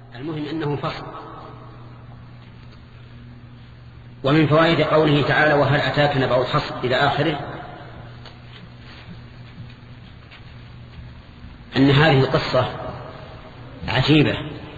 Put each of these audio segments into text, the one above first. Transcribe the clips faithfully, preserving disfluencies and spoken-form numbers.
المهم أنه فصل. ومن فوائد قوله تعالى وهل أتاك نبأ الخصم إلى آخره أن هذه القصة عجيبة،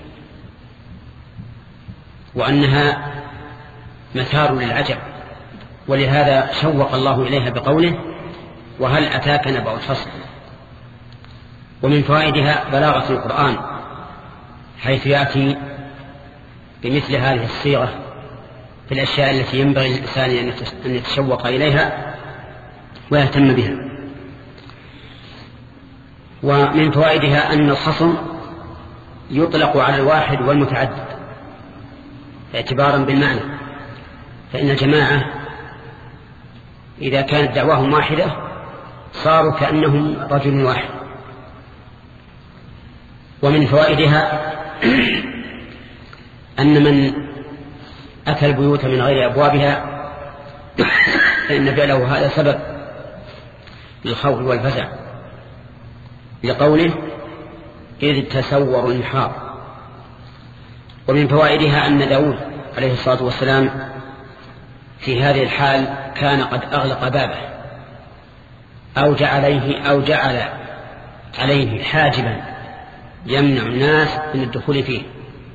وأنها مثار للعجب، ولهذا شوق الله إليها بقوله وهل أتاك نبأ الخصم. ومن فوائدها بلاغة القرآن، حيث يأتي بمثل هذه الصيغة في الأشياء التي ينبغي للإنسان أن يتشوق إليها ويهتم بها. ومن فوائدها أن الخصم يطلق على الواحد والمتعدد اعتبارا بالمعنى، فإن الجماعة إذا كانت دعواهم واحدة صاروا كأنهم رجل واحد. ومن فوائدها أن من أتى البيوت من غير أبوابها فإن فعله هذا سبب للخوف والفزع، لقوله إذ تسوروا المحار. ومن فوائدها أن داود عليه الصلاة والسلام في هذه الحال كان قد أغلق بابه أو جعل عليه, أو جعل عليه حاجبا يمنع الناس من الدخول فيه.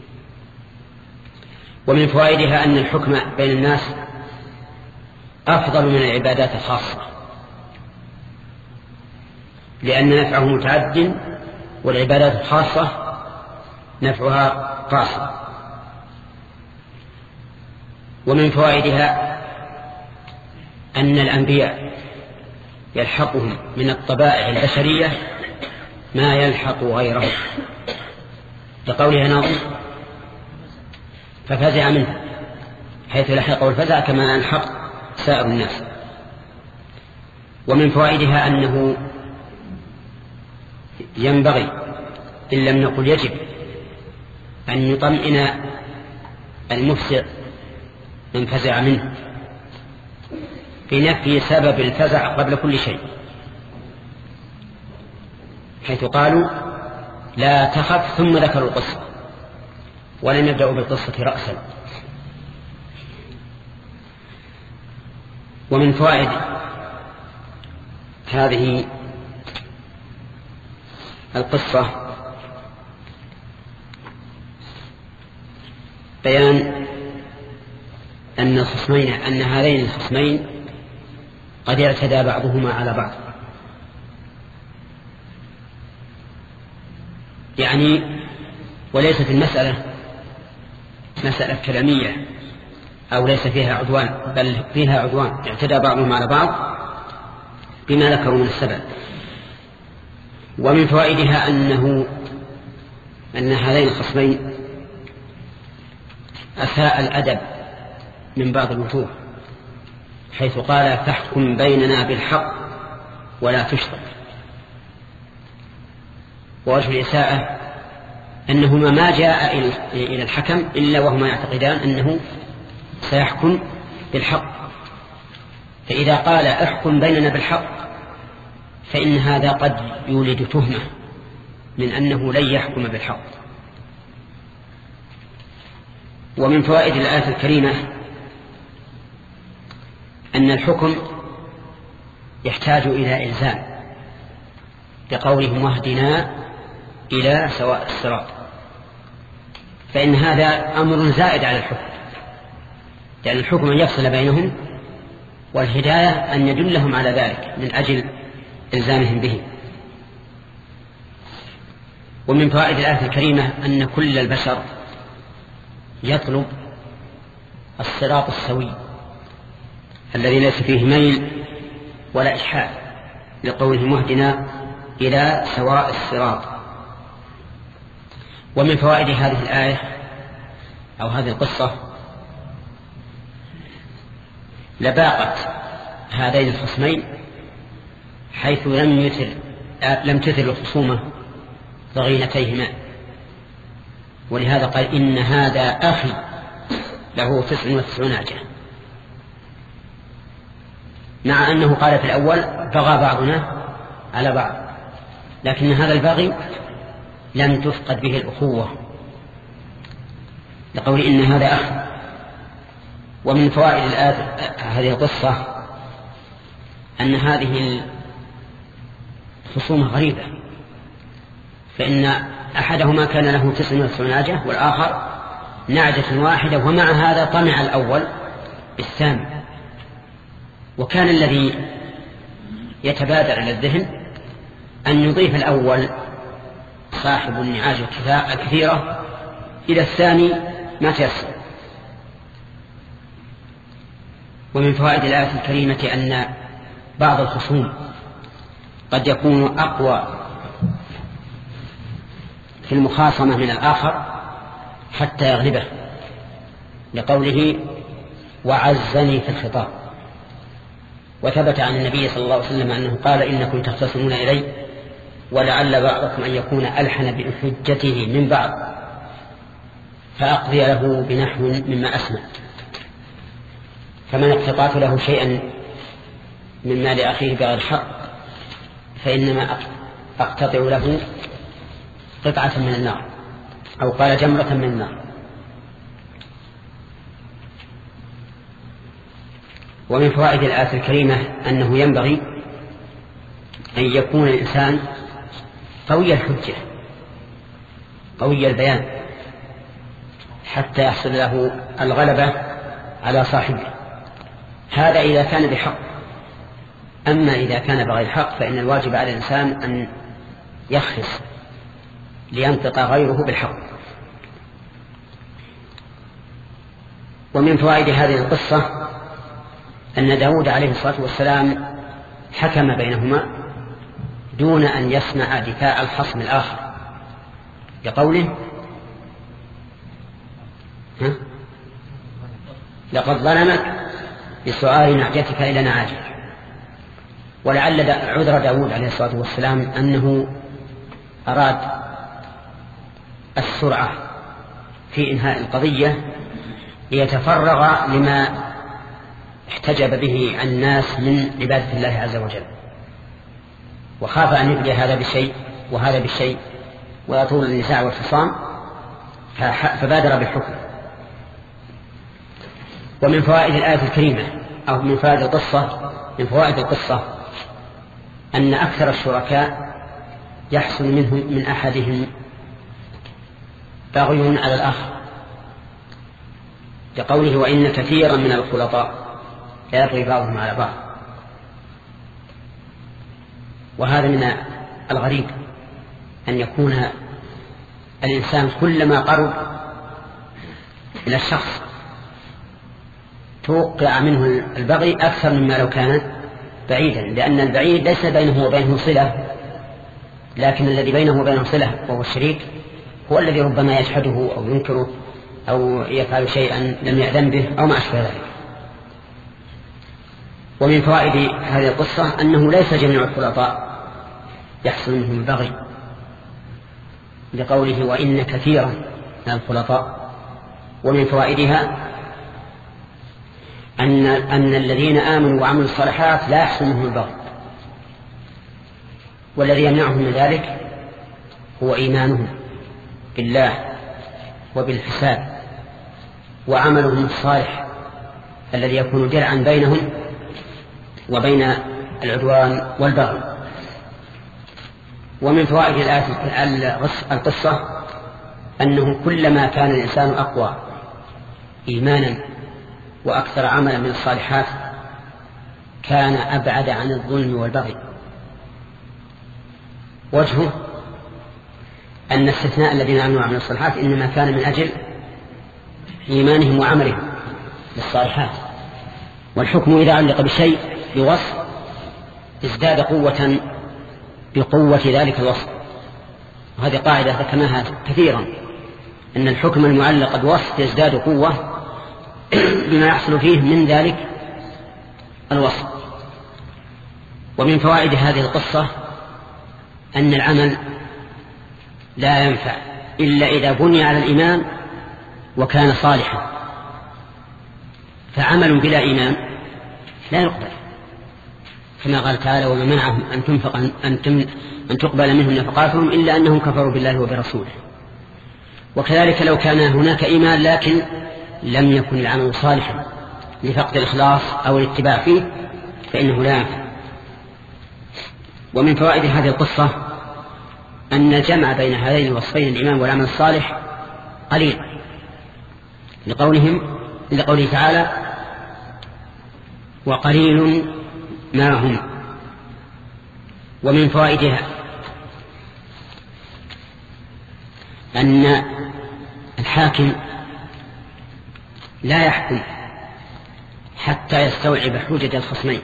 ومن فوائدها أن الحكم بين الناس أفضل من العبادات الخاصة، لأن نفعه متعد والعبادات الخاصة نفعها قاصر. ومن فوائدها أن الأنبياء يلحقهم من الطبائع البشرية ما يلحق غيره، لقولها ناظم ففزع منه، حيث لحقه الفزع كما يلحق سائر الناس. ومن فوائدها أنه ينبغي إن لم نقل يجب أن يطمئن المفسر من فزع منه بنفي سبب الفزع قبل كل شيء، حيث قالوا لا تخف ثم ذكروا القصة ولم يبدأوا بالقصة رأسا. ومن فوائد هذه القصة بيان أن الخصمين أن هذين الخصمين قد اعتدى بعضهما على بعض، يعني وليست المسألة مسألة كلامية أو ليس فيها عدوان، بل فيها عدوان، اعتدى بعضهم على بعض بما ذكروا من السبب. ومن فوائدها أنه أن هذين الخصمين أساء الأدب من بعض الوجوه، حيث قال فاحكم بيننا بالحق ولا تشطط. ووجه الإساءة أنهما ما جاء إلى الحكم إلا وهما يعتقدان أنه سيحكم بالحق، فإذا قال احكم بيننا بالحق فإن هذا قد يولد تهمة من أنه لن يحكم بالحق. ومن فوائد الآية الكريمة أن الحكم يحتاج إلى إلزام، لقولهم واهدنا إلى سواء الصراط، فإن هذا أمر زائد على الحكم، لأن الحكم أن يفصل بينهم، والهداية أن يدلهم على ذلك من أجل إلزامهم به. ومن فوائد الآية الكريمة أن كل البشر يطلب الصراط السوي الذي ليس فيه ميل ولا إشحال، لقوله مهدنا إلى سواء الصراط. ومن فوائد هذه الآية أو هذه القصة لباقة هذين الخصمين، حيث لم يتر لم تثر الخصومة ضغينتيهما، ولهذا قال إن هذا أخي له تسع وتسعون نعجة، مع أنه قال في الأول بغى بعضنا على بعض، لكن هذا البغي لم تفقد به الأخوة لقول إن هذا أخ. ومن فوائد هذه القصة أن هذه الخصومة غريبة، فإن أحدهما كان له تسع ناجة والآخر نعجة واحدة، ومع هذا طمع الأول بالثاني. وكان الذي يتبادر إلى الذهن أن يضيف الأول صاحب النعاج الكثيرة إلى الثاني ما تيسر. ومن فوائد الآية الكريمة أن بعض الخصوم قد يكون أقوى في المخاصمة من الآخر حتى يغلبه، لقوله وعزني في الخطاب. وثبت عن النبي صلى الله عليه وسلم أنه قال إنكم تختصمون إلي ولعل بعضكم أن يكون ألحن بحجته من بعض فأقضي له بنحو مما أسمع. فمن اقتطعت له شيئا من مال أخيه بغير حق فإنما أقتطع له قطعة من النار، أو قال جمرة من النار. ومن فوائد الآية الكريمة أنه ينبغي أن يكون الإنسان قوي الحجة قوي البيان حتى يحصل له الغلبة على صاحبه. هذا إذا كان بحق. أما إذا كان بغير حق فإن الواجب على الإنسان أن يخلص لينطق غيره بالحق. ومن فوائد هذه القصة أن داود عليه الصلاة والسلام حكم بينهما دون أن يسمع دفاع الخصم الآخر، لقوله ها؟ لقد ظلمك بسؤال نعجتك إلى نعاجك. ولعل عذر داود عليه الصلاة والسلام أنه أراد السرعة في إنهاء القضية ليتفرغ لما احتجب به الناس من عبادة الله عز وجل، وخاف أن يبدي هذا بشيء وهذا بشيء ويطول النزاع والخصام فبادر بالحكم. ومن فوائد الآية الكريمة أو من فوائد القصة من فوائد القصة أن أكثر الشركاء يحصل منهم من أحدهم بغي على الآخر، لقوله وإن كثيرا من الخلطاء لا يبغي بعضهم على بعض. وهذا من الغريب أن يكون الإنسان كلما قرب إلى الشخص توقع منه البغي أكثر مما لو كان بعيدا، لأن البعيد ليس بينه وبينه صلة، لكن الذي بينه وبينه صلة وهو الشريك هو الذي ربما يجحده أو ينكره أو يفعل شيئا لم يأذن به أو ما أشبه ذلك. ومن فوائد هذه القصة أنه ليس جميع الخلطاء يحصل منهم البغي، لقوله وإن كثيرا من الخلطاء. ومن فوائدها أن, أن الذين آمنوا وعملوا الصالحات لا يحصل منهم البغي، والذي يمنعهم من ذلك هو إيمانهم بالله وبالحساب وعملهم الصالح الذي يكون درعا بينهم وبين العدوان والبغي. ومن فوائد القصة أنه كلما كان الإنسان أقوى إيمانا وأكثر عملا من الصالحات كان أبعد عن الظلم والبغي. وجهه أن استثناء الذين آمنوا وعملوا الصالحات إنما كان من أجل إيمانهم وعملهم بالصالحات، والحكم إذا علق بشيء بوصف ازداد قوة بقوة ذلك الوصف. وهذه قاعدة ذكرناها كثيرا، أن الحكم المعلق بوصف يزداد قوة بما يحصل فيه من ذلك الوصف. ومن فوائد هذه القصة أن العمل لا ينفع إلا إذا بني على الإيمان وكان صالحا، فعمل بلا إيمان لا يقبل، كما قال تعالى وما منعهم أن تنفق أن, أن تقبل منهم نفقاتهم إلا أنهم كفروا بالله وبرسوله. وكذلك لو كان هناك إيمان لكن لم يكن العمل صالحا لفقد الإخلاص أو الاتباع فيه فإنه لا ينفع. ومن فوائد هذه القصة أن الجمع بين هذين الوصفين الإيمان والعمل الصالح قليل، لقولهم لقوله تعالى وقليل ما هم. ومن فوائدها أن الحاكم لا يحكم حتى يستوعب حجة الخصمين،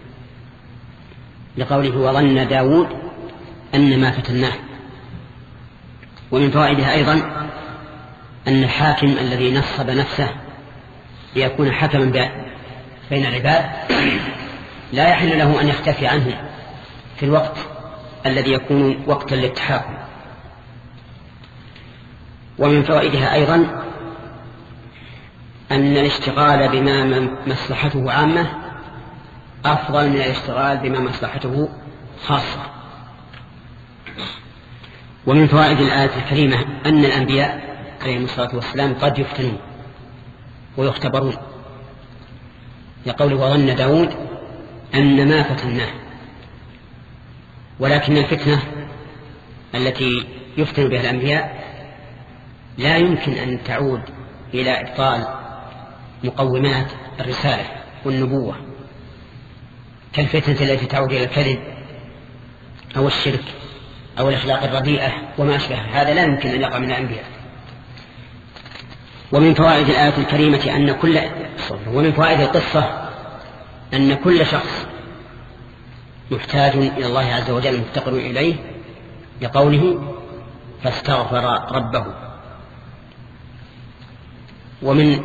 لقوله وظن داود أن ما فتناه. ومن فوائدها أيضا أن الحاكم الذي نصب نفسه ليكون حكما بين العباد لا يحل له أن يختفي عنه في الوقت الذي يكون وقتا للتحاكم. ومن فوائدها أيضا أن الاشتغال بما مصلحته عامة أفضل من الاشتغال بما مصلحته خاصة. ومن فوائد الآية الكريمة أن الأنبياء عليهم الصلاة والسلام قد يفتنون ويختبرون، لقوله وظن داود أن ما فتناه. ولكن الفتنة التي يفتن بها الأنبياء لا يمكن أن تعود إلى إبطال مقومات الرسالة والنبوة، كالفتنة التي تعود إلى الكذب أو الشرك أو الأخلاق الرديئة وما أشبه هذا، لا يمكن أن يقع من الأنبياء. ومن فوائد الآية الكريمة أن كل ومن فوائد القصة أن كل شخص محتاج إلى الله عز وجل مفتقر إليه، لقوله فاستغفر ربه. ومن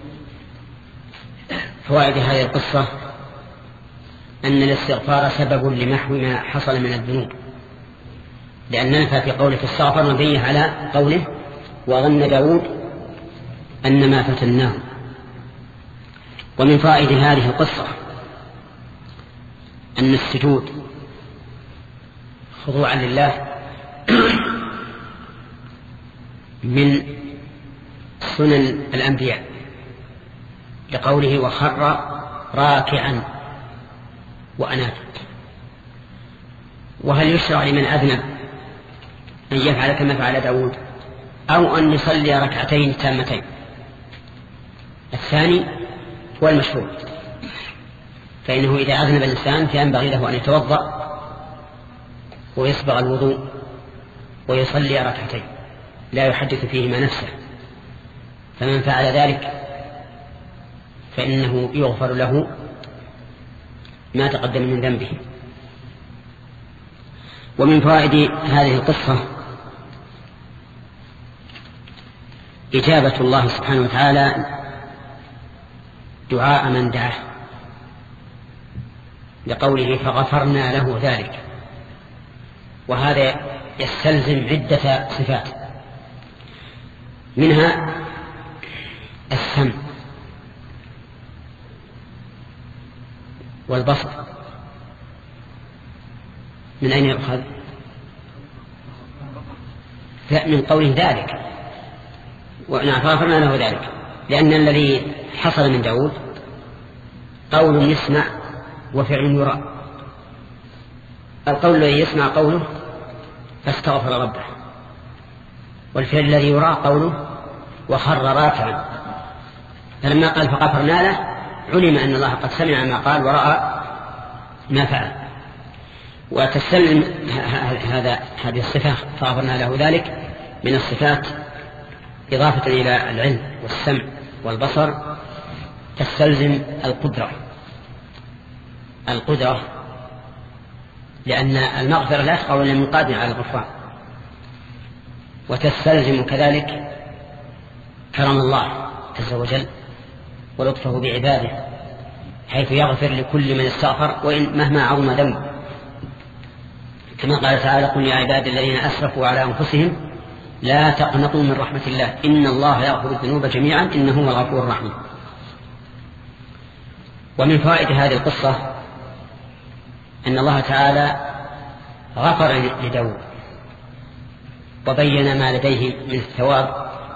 فوائد هذه القصة أن الاستغفار سبب لمحو ما حصل من الذنوب، لأن نفى في قوله فاستغفر مبني على قوله وظن داود أن ما فتناه. ومن فوائد هذه القصة أن السجود خضوعا لله من سنن الأنبياء، لقوله وخر راكعا وأناب. وهل يشرع لمن أذنب أن يفعل كما فعل داود أو أن يصلي ركعتين تامتين؟ الثاني هو المشهور، فإنه إذا أذنب الإنسان فينبغي له أن يتوضأ ويصبغ الوضوء ويصلي ركعتين لا يحدث فيهما نفسه، فمن فعل ذلك فإنه يغفر له ما تقدم من ذنبه. ومن فوائد هذه القصة إجابة الله سبحانه وتعالى دعاء من دعاه، لقوله فغفرنا له ذلك. وهذا يستلزم عدة صفات، منها السمع والبصر. من أين يؤخذ؟ من قوله ذلك، فغفرنا له ذلك، لأن الذي حصل من داود قول يسمع وفعل يرى. القول الذي يسمع قوله فاستغفر ربه، والفعل الذي يرى قوله وخر راكعا. فلما قال فغفرنا له علم أن الله قد سمع ما قال ورأى ما فعل. وتستلزم هذا هذه الصفة فغفرنا له ذلك من الصفات إضافة إلى العلم والسمع والبصر تستلزم القدرة القدرة لأن المغفرة لا يشقى إلا من قادر على الغفران. وتستلزم كذلك كرم الله عز وجل ولطفه بعباده، حيث يغفر لكل من استغفر وإن مهما عظم ذنبه، كما قال تعالى قل يا عباد الذين أسرفوا على أنفسهم لا تقنطوا من رحمة الله إن الله يغفر الذنوب جميعا إنه هو الغفور الرحيم. ومن فوائد هذه القصة أن الله تعالى غفر لداود وبين ما لديه من الثواب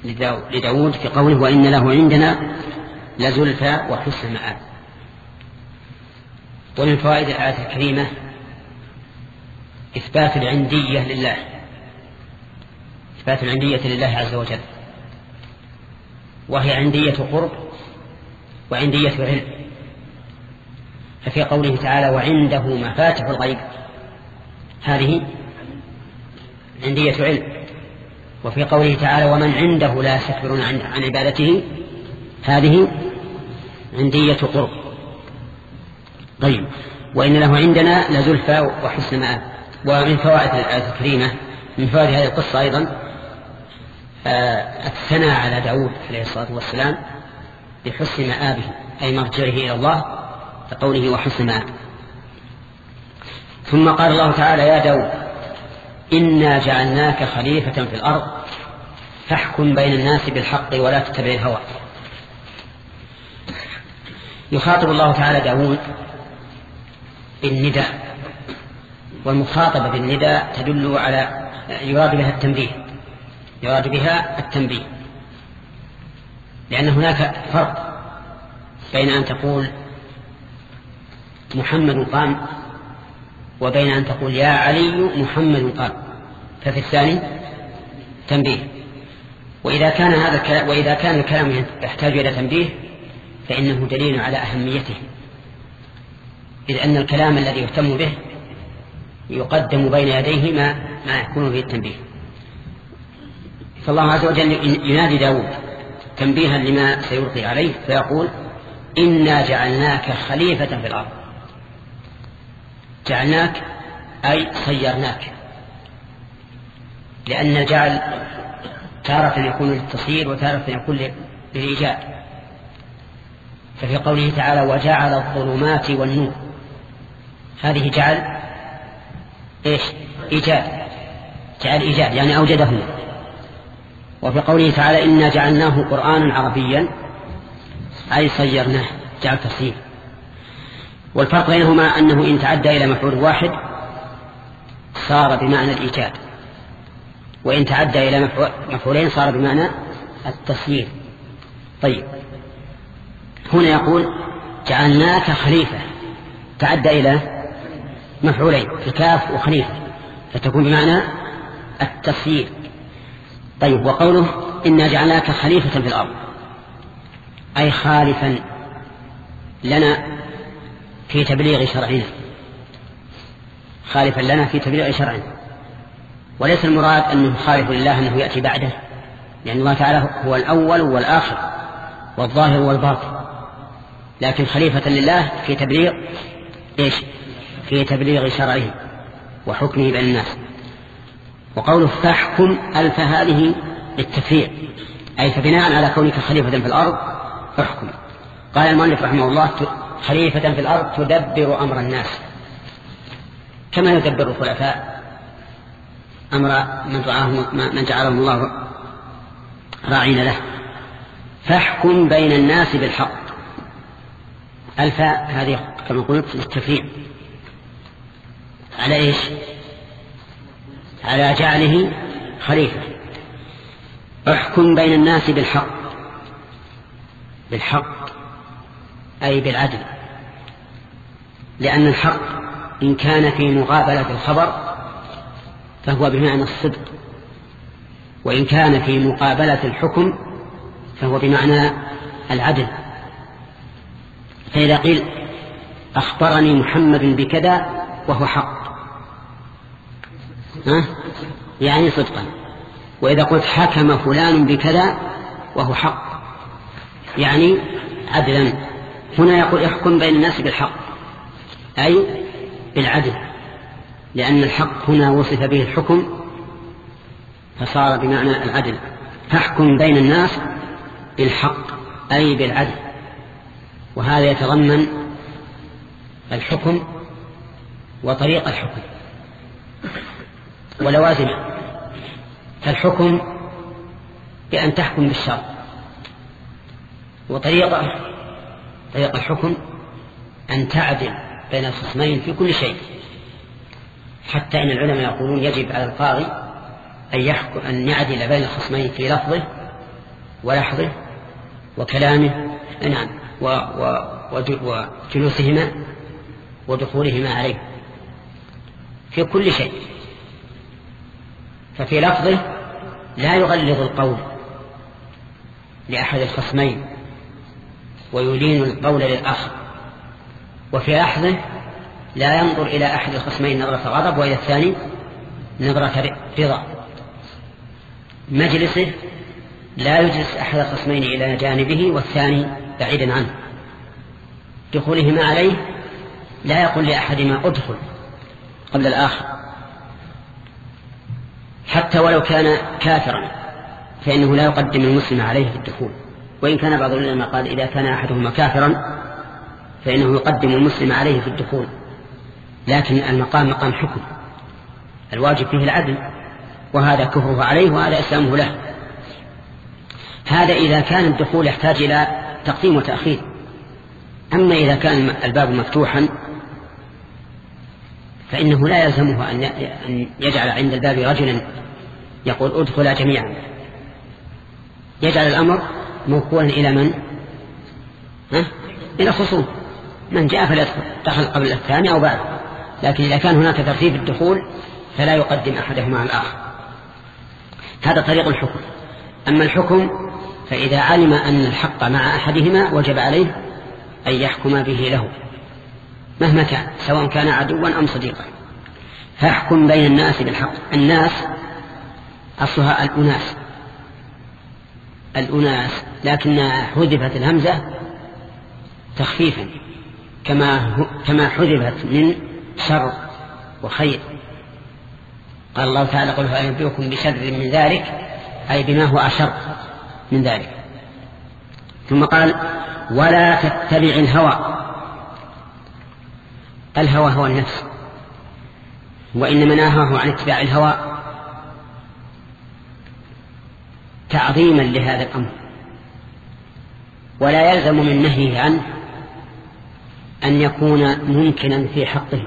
لداود في قوله وإن له عندنا لزلفى وحسن مآب. ومن فوائد الآية الكريمة إثبات العندية لله، إثبات العندية لله عز وجل، وهي عندية قرب وعندية علم. ففي قوله تعالى وعنده مفاتح الغيب هذه عندية علم، وفي قوله تعالى ومن عنده لا يستكبرون عن, عن عبادته هذه عندية قرب. طيب وإن له عندنا لزلفى وحسن مآب. ومن فوائد الآية الكريمة من فوائد هذه القصة أيضا الثناء على داود عليه الصلاة والسلام بحسن مآبه أي مرجعه إلى الله كقوله وحسن مآب. ثم قال الله تعالى يا داود إنا جعلناك خليفة في الأرض فاحكم بين الناس بالحق ولا تتبع الهوى. يخاطب الله تعالى داود بالنداء، والمخاطبة بالنداء تدل على يراد بها التنبيه، يراد بها التنبيه، لأن هناك فرق بين أن تقول محمد قام وبين أن تقول يا علي محمد قام، ففي الثاني تنبيه. وإذا كان هذا الكلام وإذا كان الكلام يحتاج إلى تنبيه فإنه دليل على أهميته، إذ أن الكلام الذي يهتم به يقدم بين يديه ما, ما يكون به التنبيه. فالله عز وجل ينادي داود تنبيها لما سيلقي عليه فيقول إنا جعلناك خليفة في الأرض. جعلناك أي صيرناك، لأن الجعل تارة يكون للتصير وتارة يكون للإيجاد. ففي قوله تعالى وجعل الظلمات والنور هذه جعل إيش؟ إيجاد، جعل إيجاد يعني أوجده. وفي قوله تعالى إنا جعلناه قرآنا عربيا أي صيرناه، جعل تصير. والفرق بينهما أنه إن تعدى إلى مفعول واحد صار بمعنى الإيجاد، وإن تعدى إلى مفعولين صار بمعنى التصير. طيب هنا يقول جعلناك خليفة، تعدى إلى مفعولين الكاف وخليفة فتكون بمعنى التصير. طيب وقوله إنا جعلناك خليفة في الأرض أي خالفا لنا في تبليغ شرعنا، خالفا لنا في تبليغ شرعنا، وليس المراد أنه خالف لله أنه يأتي بعده، لأن الله تعالى هو الأول والآخر والظاهر والباطن، لكن خليفة لله في تبليغ إيش؟ في تبليغ شرعه وحكمه بين الناس. وقوله فاحكم ألف هذه للتفريع أي فبناء على كونك خليفة في الأرض احكم. قال المؤلف رحمه الله خليفة في الأرض تدبر أمر الناس كما يدبر الخلفاء أمر من رعاهم من جعلهم الله راعين له. فاحكم بين الناس بالحق ألف هذه كما قلت للتفريع على إيش؟ على جعله خليفة. احكم بين الناس بالحق، بالحق أي بالعدل، لأن الحق إن كان في مقابلة الخبر فهو بمعنى الصدق، وإن كان في مقابلة الحكم فهو بمعنى العدل. فإذا قيل أخبرني محمد بكذا وهو حق ها؟ يعني صدقا، وإذا قلت حكم فلان بكذا وهو حق يعني عدلا. هنا يقول احكم بين الناس بالحق أي بالعدل، لأن الحق هنا وصف به الحكم فصار بمعنى العدل. فاحكم بين الناس بالحق أي بالعدل، وهذا يتضمن الحكم وطريق الحكم ولوازمه. فالحكم بأن تحكم بالشرع، وطريقة طريق الحكم أن تعدل بين الخصمين في كل شيء، حتى إن العلماء يقولون يجب على القاضي أن يحكم أن يعدل بين الخصمين في لفظه ولحظه وكلامه نعم وجلوسهما ودخولهما عليه في كل شيء. ففي لفظه لا يغلظ القول لأحد الخصمين ويلين القول للآخر، وفي لحظه لا ينظر إلى أحد الخصمين نظرة غضب وإلى الثاني نظرة رضا. مجلسه لا يجلس أحد الخصمين إلى جانبه والثاني بعيدا عنه. دخولهما عليه لا يقول لأحدهما أدخل قبل الآخر، حتى ولو كان كافرا فإنه لا يقدم المسلم عليه في الدخول، وإن كان بعض العلماء قال إذا كان أحدهما كافرا فإنه يقدم المسلم عليه في الدخول، لكن المقام مقام حكم، الواجب فيه العدل، وهذا كفره عليه وهذا إسلامه له. هذا إذا كان الدخول يحتاج إلى تقديم وتأخير. أما إذا كان الباب مفتوحا فإنه لا يلزمه أن يجعل عند الباب رجلا يقول ادخل جميعا، يجعل الأمر موكولا إلى من؟ ها؟ إلى خصوم، من جاء فليدخل، دخل قبل الثاني أو بعد. لكن إذا كان هناك ترتيب الدخول فلا يقدم أحدهما على الآخر. هذا طريق الحكم. أما الحكم فإذا علم أن الحق مع أحدهما وجب عليه أن يحكم به له مهما كان، سواء كان عدوا أم صديقا. فاحكم بين الناس بالحق. الناس أصلها الأناس الأناس لكن حذفت الهمزة تخفيفا كما كما حذفت من شر وخير. قال الله تعالى قل هل أنبئكم بشر من ذلك، أي بما هو أشر من ذلك. ثم قال ولا تتبع الهوى. الهوى هو النفس، وإنما نهاه عن اتباع الهوى تعظيما لهذا الأمر، ولا يلزم من نهيه عنه أن يكون ممكنا في حقه.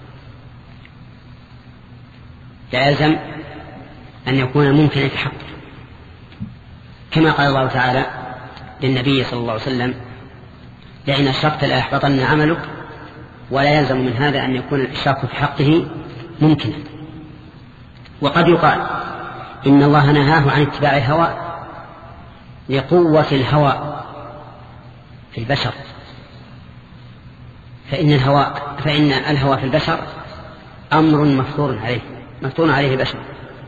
لا يلزم أن يكون ممكنا في حقه، كما قال الله تعالى للنبي صلى الله عليه وسلم لئن أشركت ليحبطن عملك، ولا يلزم من هذا أن يكون الإشراك في حقه ممكنا. وقد يقال إن الله نهاه عن اتباع الهوى لقوة الهوى في البشر، فإن الهوى فإن الهوى في البشر أمر مفطور عليه مفطور عليه البشر،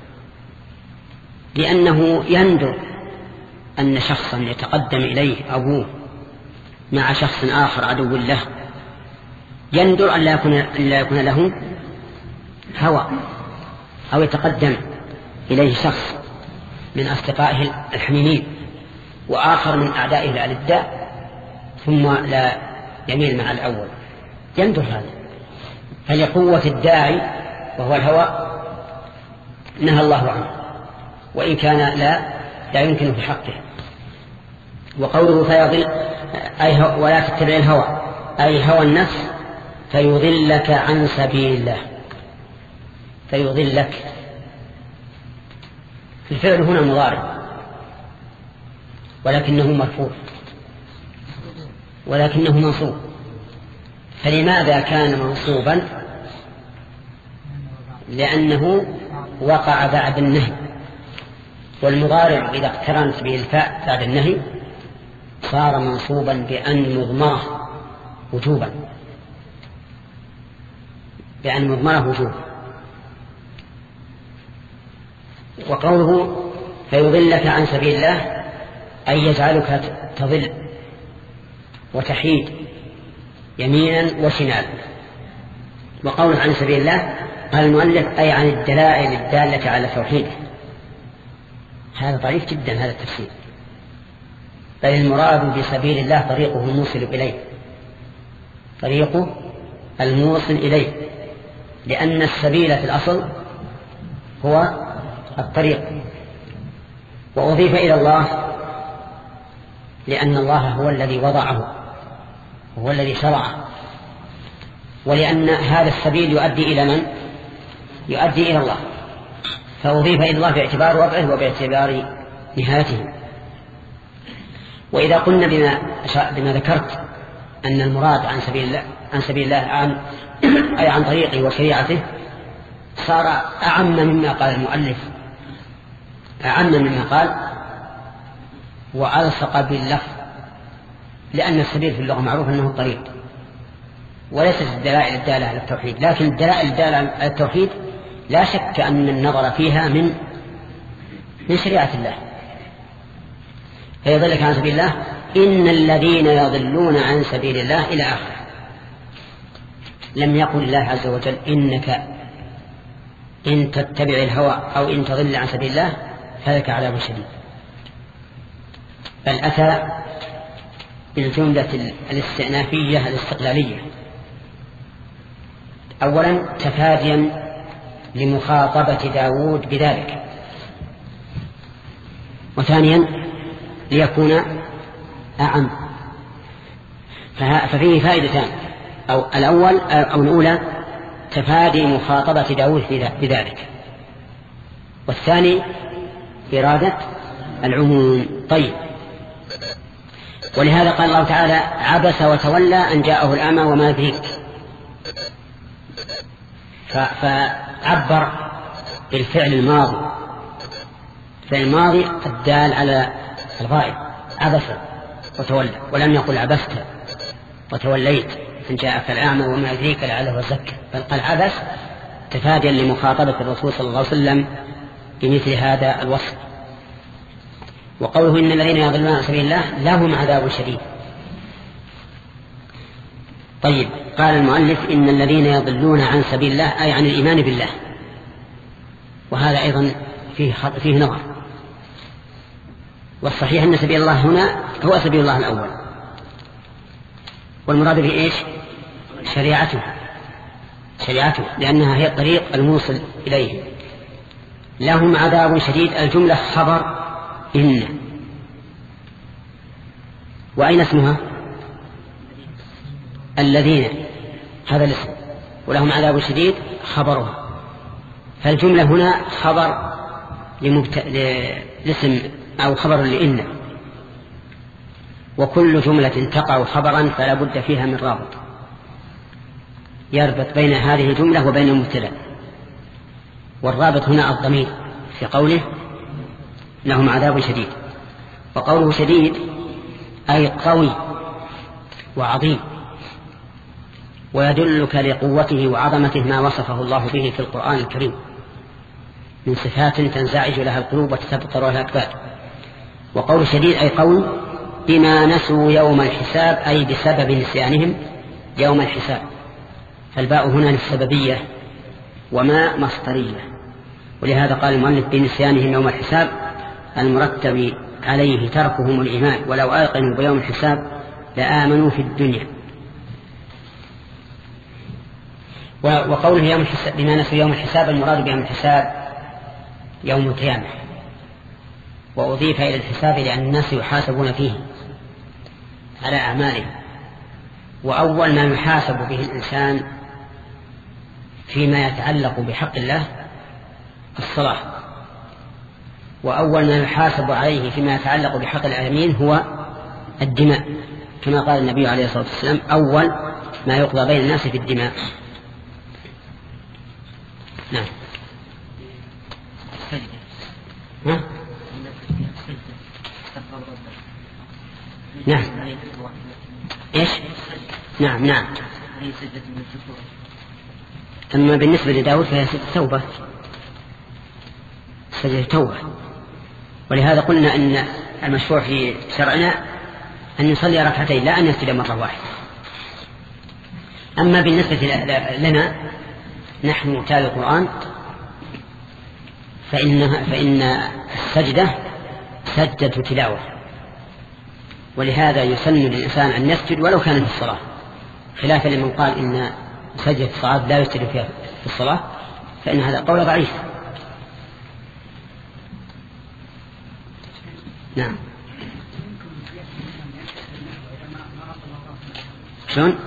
لأنه يندر أن شخصا يتقدم إليه أبوه مع شخص آخر عدو له، يندر أن لا يكون, أن لا يكون له هوى، أو يتقدم إليه شخص من أصدقائه الحميمين وآخر من أعدائه الألداء ثم لا يميل مع الأول، يندر هذا. فلقوة الداعي وهو الهوى نهى الله عنه، وإن كان لا لا يمكن في حقه. وقوله فيضل أي ولا تتبع الهوى أي هوى النفس فيضلك عن سبيل الله. فيضلك الفعل هنا مضارع ولكنه مرفوع ولكنه منصوب. فلماذا كان منصوبا؟ لأنه وقع بعد النهي، والمضارع إذا اقترنت به الفاء بعد النهي صار منصوبا بأن مضمره وجوبا بأن مضمره وجوبا. وقوله فيضلك عن سبيل الله أي يجعلك تضل وتحيد يمينا وشمالا. وقوله عن سبيل الله قال المؤلف أي عن الدلائل الدالة على توحيده. هذا ضعيف جدا هذا التفسير، بل المراد بسبيل الله طريقه الموصل إليه، طريقه الموصل إليه، لأن السبيل في الأصل هو الطريق، وأضيف إلى الله لأن الله هو الذي وضعه وهو الذي شرعه، ولأن هذا السبيل يؤدي إلى من؟ يؤدي إلى الله، فأضيف إلى الله باعتبار وضعه وباعتبار نهايته. وإذا قلنا بما, بما ذكرت أن المراد عن سبيل الله, عن سبيل الله عن أي عن طريقه وشريعته صار أعم مما قال المؤلف، أعم مما قال وألصق باللفظ، لأن السبيل في اللغة معروف أنه الطريق وليست الدلائل الدالة على التوحيد. لكن الدلائل الدالة على التوحيد لا شك أن النظر فيها من من شريعة الله. فيضلك عن سبيل الله إن الذين يضلون عن سبيل الله إلى آخره. لم يقل الله عز وجل إنك إن تتبع الهوى أو إن تضل عن سبيل الله فلك عذاب شديد، بل أتى بالجملة الاستئنافية الاستقلالية. أولا تفاديا لمخاطبة داود بذلك، وثانيا ليكون أعم. ففيه فائدتان، أو الأول أو الأولى تفادي مخاطبة داود بذلك، والثاني إرادة العموم. طيب، ولهذا قال الله تعالى عبس وتولى أن جاءه الأعمى وما يدريك، فعبر بالفعل الماضي، فعل الماضي الدال على الغائب، عبس وتولى، ولم يقل عبست وتوليت أن جاءك الأعمى وما يدريك لعله يزكى، بل قال عبس تفاديا لمخاطبة الرسول صلى الله عليه وسلم بمثل هذا الوصف. وقوله إن الذين يضلون عن سبيل الله لهم عذاب شديد. طيب، قال المؤلف إن الذين يضلون عن سبيل الله أي عن الإيمان بالله، وهذا أيضا فيه, فيه نظر. والصحيح أن سبيل الله هنا هو سبيل الله الأول، والمراد به إيش؟ شريعته، شريعته لأنها هي الطريق الموصل إليه. لهم عذاب شديد، الجملة خبر إن، وأين اسمها؟ الذين، هذا الاسم، ولهم عذاب شديد خبرها. فالجملة هنا خبر لمبت... لاسم أو خبر لإن، وكل جملة تقع خبرا فلا بد فيها من رابط يربط بين هذه الجملة وبين المبتدأ، والرابط هنا الضمير في قوله لهم عذاب شديد. وقوله شديد أي قوي وعظيم، ويدلك لقوته وعظمته ما وصفه الله به في القرآن الكريم من صفات تنزعج لها القلوب وتتبطر لها الأكباد. وقول شديد أي قوي بما نسوا يوم الحساب، أي بسبب نسيانهم يوم الحساب. فالباء هنا للسببية وما مصدرية، ولهذا قال المؤلف بنسيانهم يوم الحساب المرتب عليه تركهم الإيمان، ولو أيقنوا بيوم الحساب لآمنوا في الدنيا. وقوله يوم الحساب بما نسوا يوم الحساب المراد بيوم الحساب يوم القيامة، وأضيف إلى الحساب لأن الناس يحاسبون فيه على أعمالهم. وأول ما يحاسب به الإنسان فيما يتعلق بحق الله الصلاة، وأول ما يحاسب عليه فيما يتعلق بحق العالمين هو الدماء، كما قال النبي عليه الصلاة والسلام أول ما يقضى بين الناس في الدماء. نعم. ها؟ نعم. إيش؟ نعم نعم. أما بالنسبة لداود فهي توبة، سجدة توبة. ولهذا قلنا أن المشروع في شرعنا أن نصلي ركعتين لا أن يسجد مرة واحدة. أما بالنسبة لنا نحن تالي القرآن فإنها فإن السجدة سجدة تلاوة، ولهذا يسن للإنسان أن يسجد ولو كان في الصلاة، خلافا لمن قال إن سجدة الصلاة لا يسجد فيها في الصلاة، فإن هذا قول ضعيف. نعم. شلون؟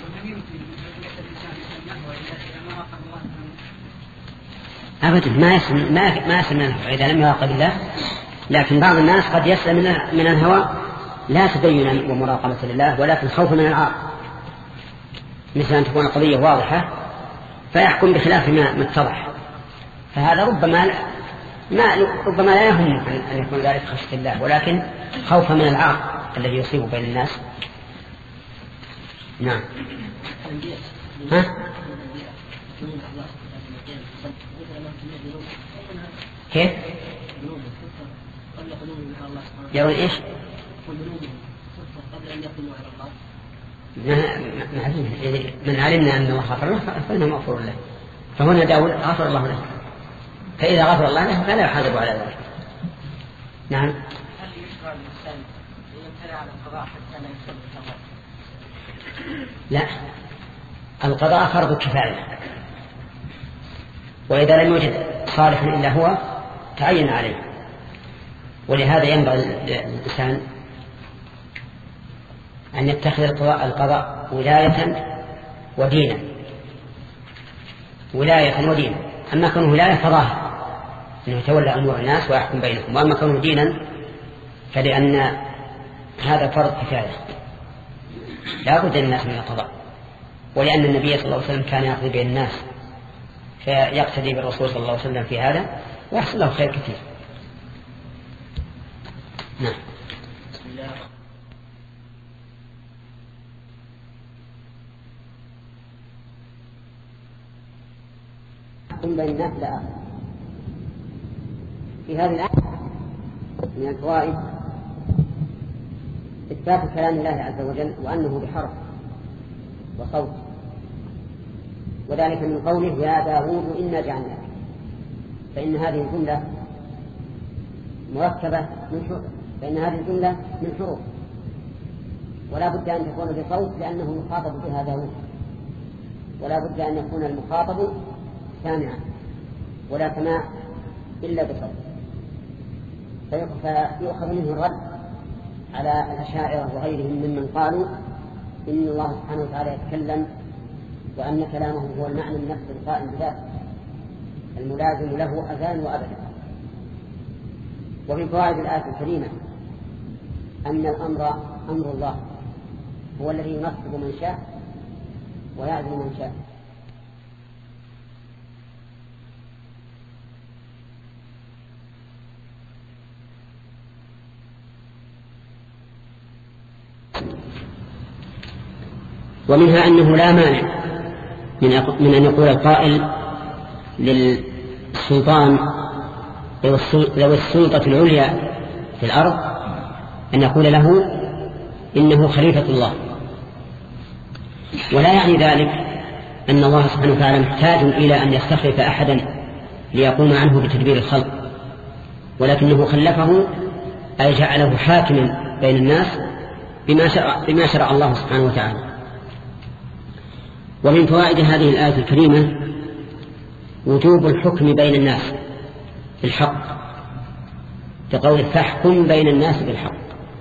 أبدا ما يسلم ما ما يسلم من الهوى إذا لم يراقب الله، لكن بعض الناس قد يسلم من من الهوى لا تدينا ومراقبة لله ولكن خوفا من العار، مثل أن تكون القضية واضحة فيحكم بخلاف ما اتضح، فهذا ربما ما ربما لا يهم أن يكون ذلك خشية الله ولكن خوفا من العار الذي يصيب بين الناس. نعم. ها؟ كيف؟ يرون إيش؟ من علمنا أن الله غفر له فإنه مغفور له، فهنا داود غفر الله له، فإذا غفر الله له فلا يحاسب على ذلك. نعم. هل يشرع الإنسان يمتنع عن القضاء حتى لا يكسب الثواب؟ لا، القضاء فرض كفاية، وإذا لم يوجد صالح إلا هو تعين عليه، ولهذا ينبغي للإنسان أن يتخذ القضاء, القضاء ولاية ودينا، ولاية ودينا. أما كونه ولاية فظاهر أنه يتولى أمور الناس ويحكم بينهم، وأما كونه دينا فلأن هذا فرض كفاية لا بد للناس من القضاء، ولأن النبي صلى الله عليه وسلم كان يقضي بين الناس فيقتدي بالرسول صلى الله عليه وسلم في هذا ويحصل له خير كثير. نعم. بين الناس لا آخر. في هذه الآية من الفوائد إثبات كلام الله عز وجل وأنه بحرف وصوت، وذلك من قوله يا داود إنا جعلناك، فإن هذه الجملة مركبة من حروف، فإن هذه الجملة من حروف ولا بد أن تكون بصوت لأنه يخاطب بها داود، ولا بد أن يكون المخاطب سامعا ولا سماع إلا بصوت، فيؤخذ منه الرد على الأشاعرة وغيرهم ممن قالوا إن الله سبحانه وتعالى يتكلم وأن كلامه هو المعنى النفس القائم بذاته الملازم له أزال وأبدا. ومن فوائد الآية الكريمة أن الأمر أمر الله هو الذي ينصب من شاء ويعزل من شاء. ومنها أنه لا مانع من أن يقول القائل للسلطان ذوي السلطة العليا في الأرض أن يقول له إنه خليفة الله، ولا يعني ذلك أن الله سبحانه وتعالى محتاج إلى أن يستخلف أحدا ليقوم عنه بتدبير الخلق، ولكنه خلفه أي جعله حاكما بين الناس بما شرع, بما شرع الله سبحانه وتعالى. ومن فوائد هذه الآية الكريمة وجوب الحكم بين الناس بالحق، كقول فاحكم بين الناس بالحق.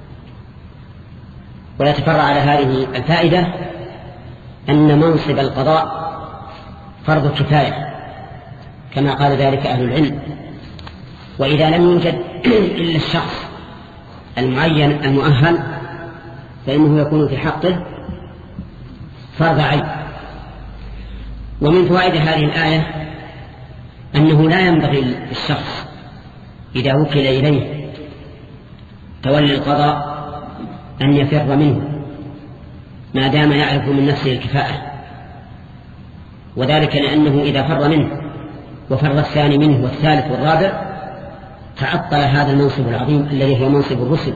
ويتفرع على هذه الفائدة أن منصب القضاء فرض كفاية كما قال ذلك أهل العلم، وإذا لم يوجد إلا الشخص المعين المؤهل فإنه يكون في حقه فرض عين. ومن فوائد هذه الآية أنه لا ينبغي للشخص إذا وكل إليه تولي القضاء أن يفر منه ما دام يعرف من نفسه الكفاءة، وذلك لأنه إذا فر منه وفر الثاني منه والثالث والرابع تعطل هذا المنصب العظيم الذي هو منصب الرسل.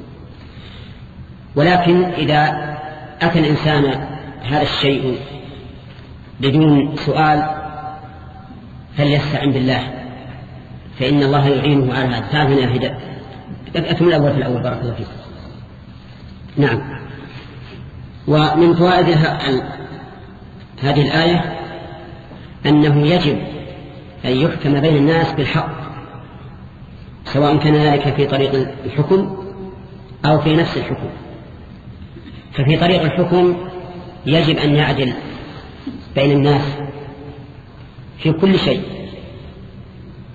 ولكن إذا أتى الإنسان هذا الشيء بدون سؤال فليستعن بالله فإن الله يعينه على هذا. تعالوا هنا هدى أكمل الأول في الأول بارك الله فيك. نعم. ومن فوائد هذه الآية أنه يجب أن يحكم بين الناس بالحق، سواء كان ذلك في طريق الحكم أو في نفس الحكم. ففي طريق الحكم يجب أن يعدل بين الناس في كل شيء،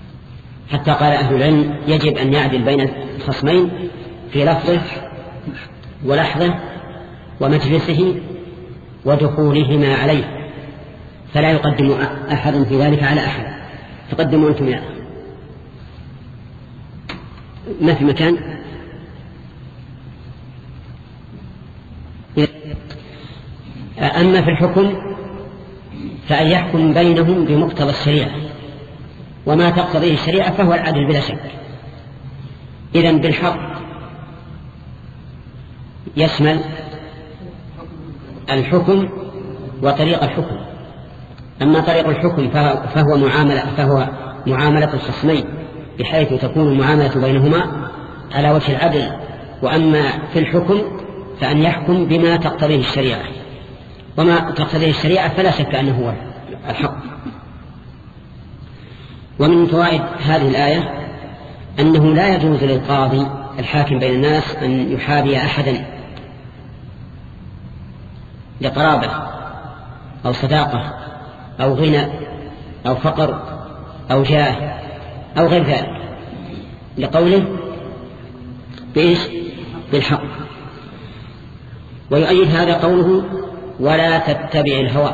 حتى قال أهل العلم يجب أن يعدل بين الخصمين في لفظه ولحظه ومجلسه ودخولهما عليه، فلا يقدم أحد في ذلك على أحد. تقدموا أنتم يا ما في مكان. أما في الحكم فأن يحكم بينهم بمقتضى الشريعة، وما تقتضيه الشريعة فهو العدل بلا شك. إذن بالحق يشمل الحكم وطريق الحكم. أما طريق الحكم فهو معاملة, فهو معاملة الخصمين بحيث تكون المعاملة بينهما على وجه العدل. وأما في الحكم فأن يحكم بما تقتضيه الشريعة، وما تقتضيه الشريعة فلا شك أنه هو الحق. ومن فوائد هذه الآية أنه لا يجوز للقاضي الحاكم بين الناس أن يحابي أحدا لقرابة أو صداقة أو غنى أو فقر أو جاه أو غير ذلك، لقوله بإيش؟ بالحق. ويؤيد هذا قوله ولا تتبع الهوى.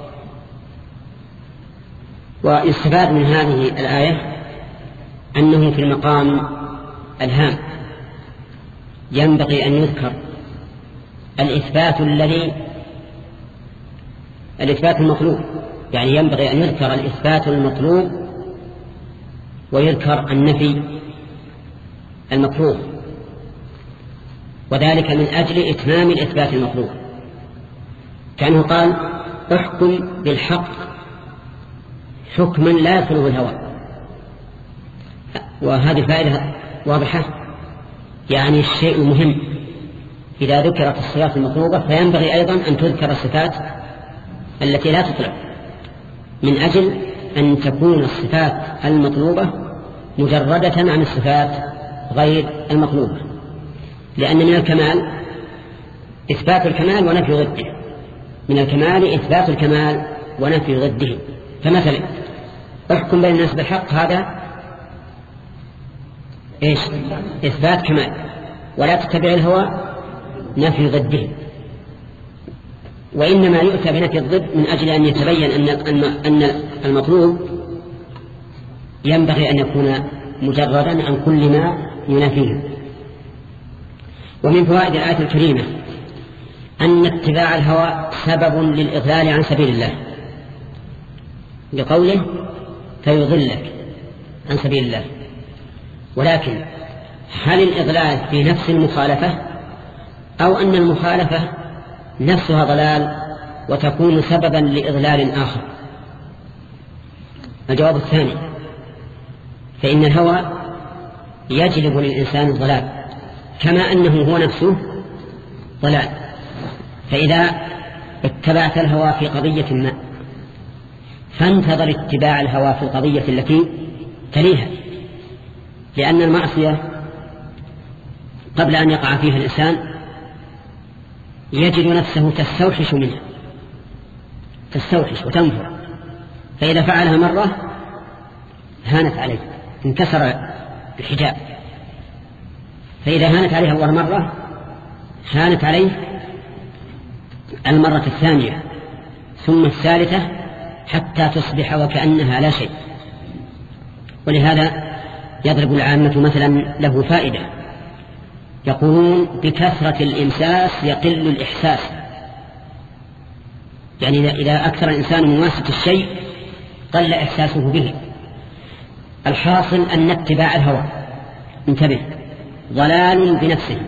ويستفاد من هذه الآية أنه في المقام الهام ينبغي أن يذكر الإثبات الذي الإثبات المطلوب، يعني ينبغي أن يذكر الإثبات المطلوب ويذكر النفي المكروه، وذلك من أجل إتمام الإثبات المطلوب. كأنه قال احكم بالحق حكما لا يدخله الهوى. وهذه فائدة واضحة، يعني الشيء مهم إذا ذكرت الصفات المطلوبة فينبغي أيضا أن تذكر الصفات التي لا تطلب، من أجل أن تكون الصفات المطلوبة مجردة عن الصفات غير المطلوبة. لأن من الكمال إثبات الكمال ونفي ضده، من الكمال إثبات الكمال ونفي ضده. فمثلا احكم بين الناس بالحق، هذا إيش؟ إثبات كمال. ولا تتبع الهوى نفي ضده. وإنما يؤتى بنفي الضد من أجل أن يتبين أن أن المطلوب ينبغي أن يكون مجردا عن كل ما ينافيه. ومن فوائد الآية الكريمة أن اتباع الهوى سبب للإضلال عن سبيل الله، لقوله فيضلك عن سبيل الله. ولكن هل الإضلال في نفس المخالفة أو أن المخالفة نفسها ضلال وتكون سببا لإضلال آخر؟ الجواب الثاني، فإن الهوى يجلب للإنسان الضلال كما أنه هو نفسه ضلال. فإذا اتبعت الهوى في قضية ما فانتظر اتباع الهوى في القضية التي تليها، لأن المعصية قبل أن يقع فيها الإنسان يجد نفسه تستوحش منها، تستوحش وتنفر، فإذا فعلها مرة هانت عليه، انكسر الحجاب. فإذا هانت عليه أول مرة هانت عليه المرة الثانية ثم الثالثة حتى تصبح وكأنها لا شيء. ولهذا يضرب العامة مثلا له فائدة، يقولون بكثرة الإمساس يقل الإحساس، يعني إذا أكثر الإنسان مماسة الشيء قل إحساسه به. الحاصل أن اتباع الهوى، انتبه، ضلال بنفسه،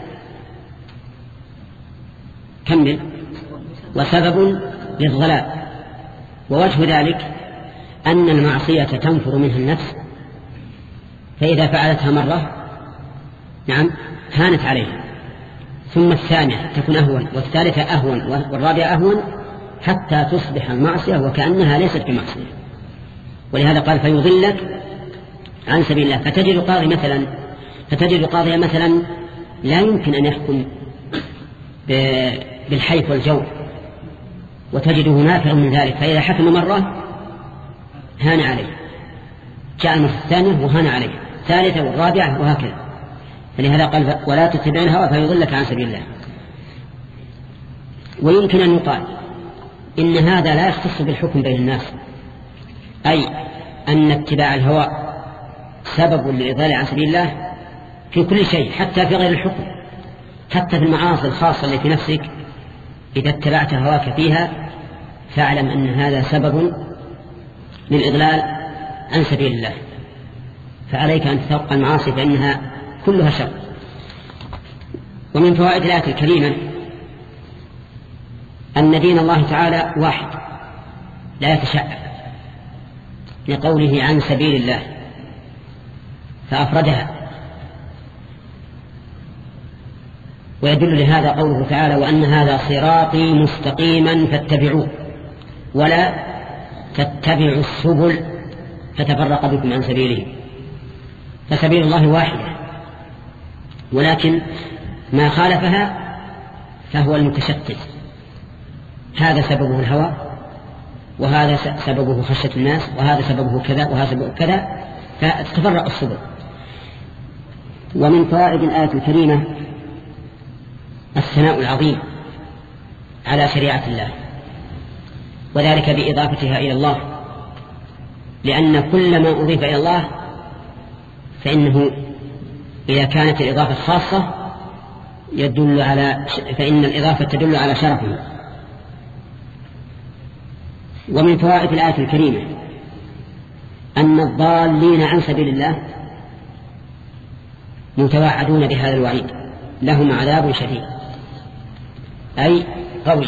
كمل، وسبب للضلال. ووجه ذلك أن المعصية تنفر منها النفس، فإذا فعلتها مرة نعم هانت عليها، ثم الثانية تكون أهون، والثالثة أهون، والرابعة أهون، حتى تصبح المعصية وكأنها ليست بمعصية. ولهذا قال فيضلك عن سبيل الله. فتجد قاضي مثلا فتجد قاضي مثلا لا يمكن أن يحكم بالحيف والجور، وتجده نافع من ذلك، فإذا حكم مرة هان عليه، جاء المرة الثانية وهان عليه، ثالثة والرابعة، وهكذا. فلهذا قال ولا تتبع الهوى فيضلك عن سبيل الله. ويمكن أن يقال إن هذا لا يختص بالحكم بين الناس، أي أن اتباع الهوى سبب للإضلال عن سبيل الله في كل شيء، حتى في غير الحكم، حتى في المعاصي الخاصة التي في نفسك إذا اتبعت هواك فيها فاعلم أن هذا سبب للإضلال عن سبيل الله. فعليك أن تتوقع المعاصي فإنها كلها شر. ومن فوائد الآية الكريمة أن دين الله تعالى واحد لا يتشعب، لقوله عن سبيل الله فأفردها. ويدل لهذا قوله تعالى وأن هذا صراطي مستقيما فاتبعوه ولا تتبعوا السبل فتفرق بكم عن سبيله. فسبيل الله واحدة، ولكن ما خالفها فهو المتشتت، هذا سببه الهوى، وهذا سببه خشية الناس، وهذا سببه كذا، وهذا سببه كذا، فتتفرق السبل. ومن فوائد الآية الكريمة الثناء العظيم على شريعة الله، وذلك بإضافتها إلى الله، لأن كل ما أضيف إلى الله فإنه إذا كانت الإضافة خاصة يدل على فإن الإضافة تدل على شرفه. ومن فوائد الآية الكريمة أن الضالين عن سبيل الله متوعدون بهذا الوعيد، لهم عذاب شديد أي قوي.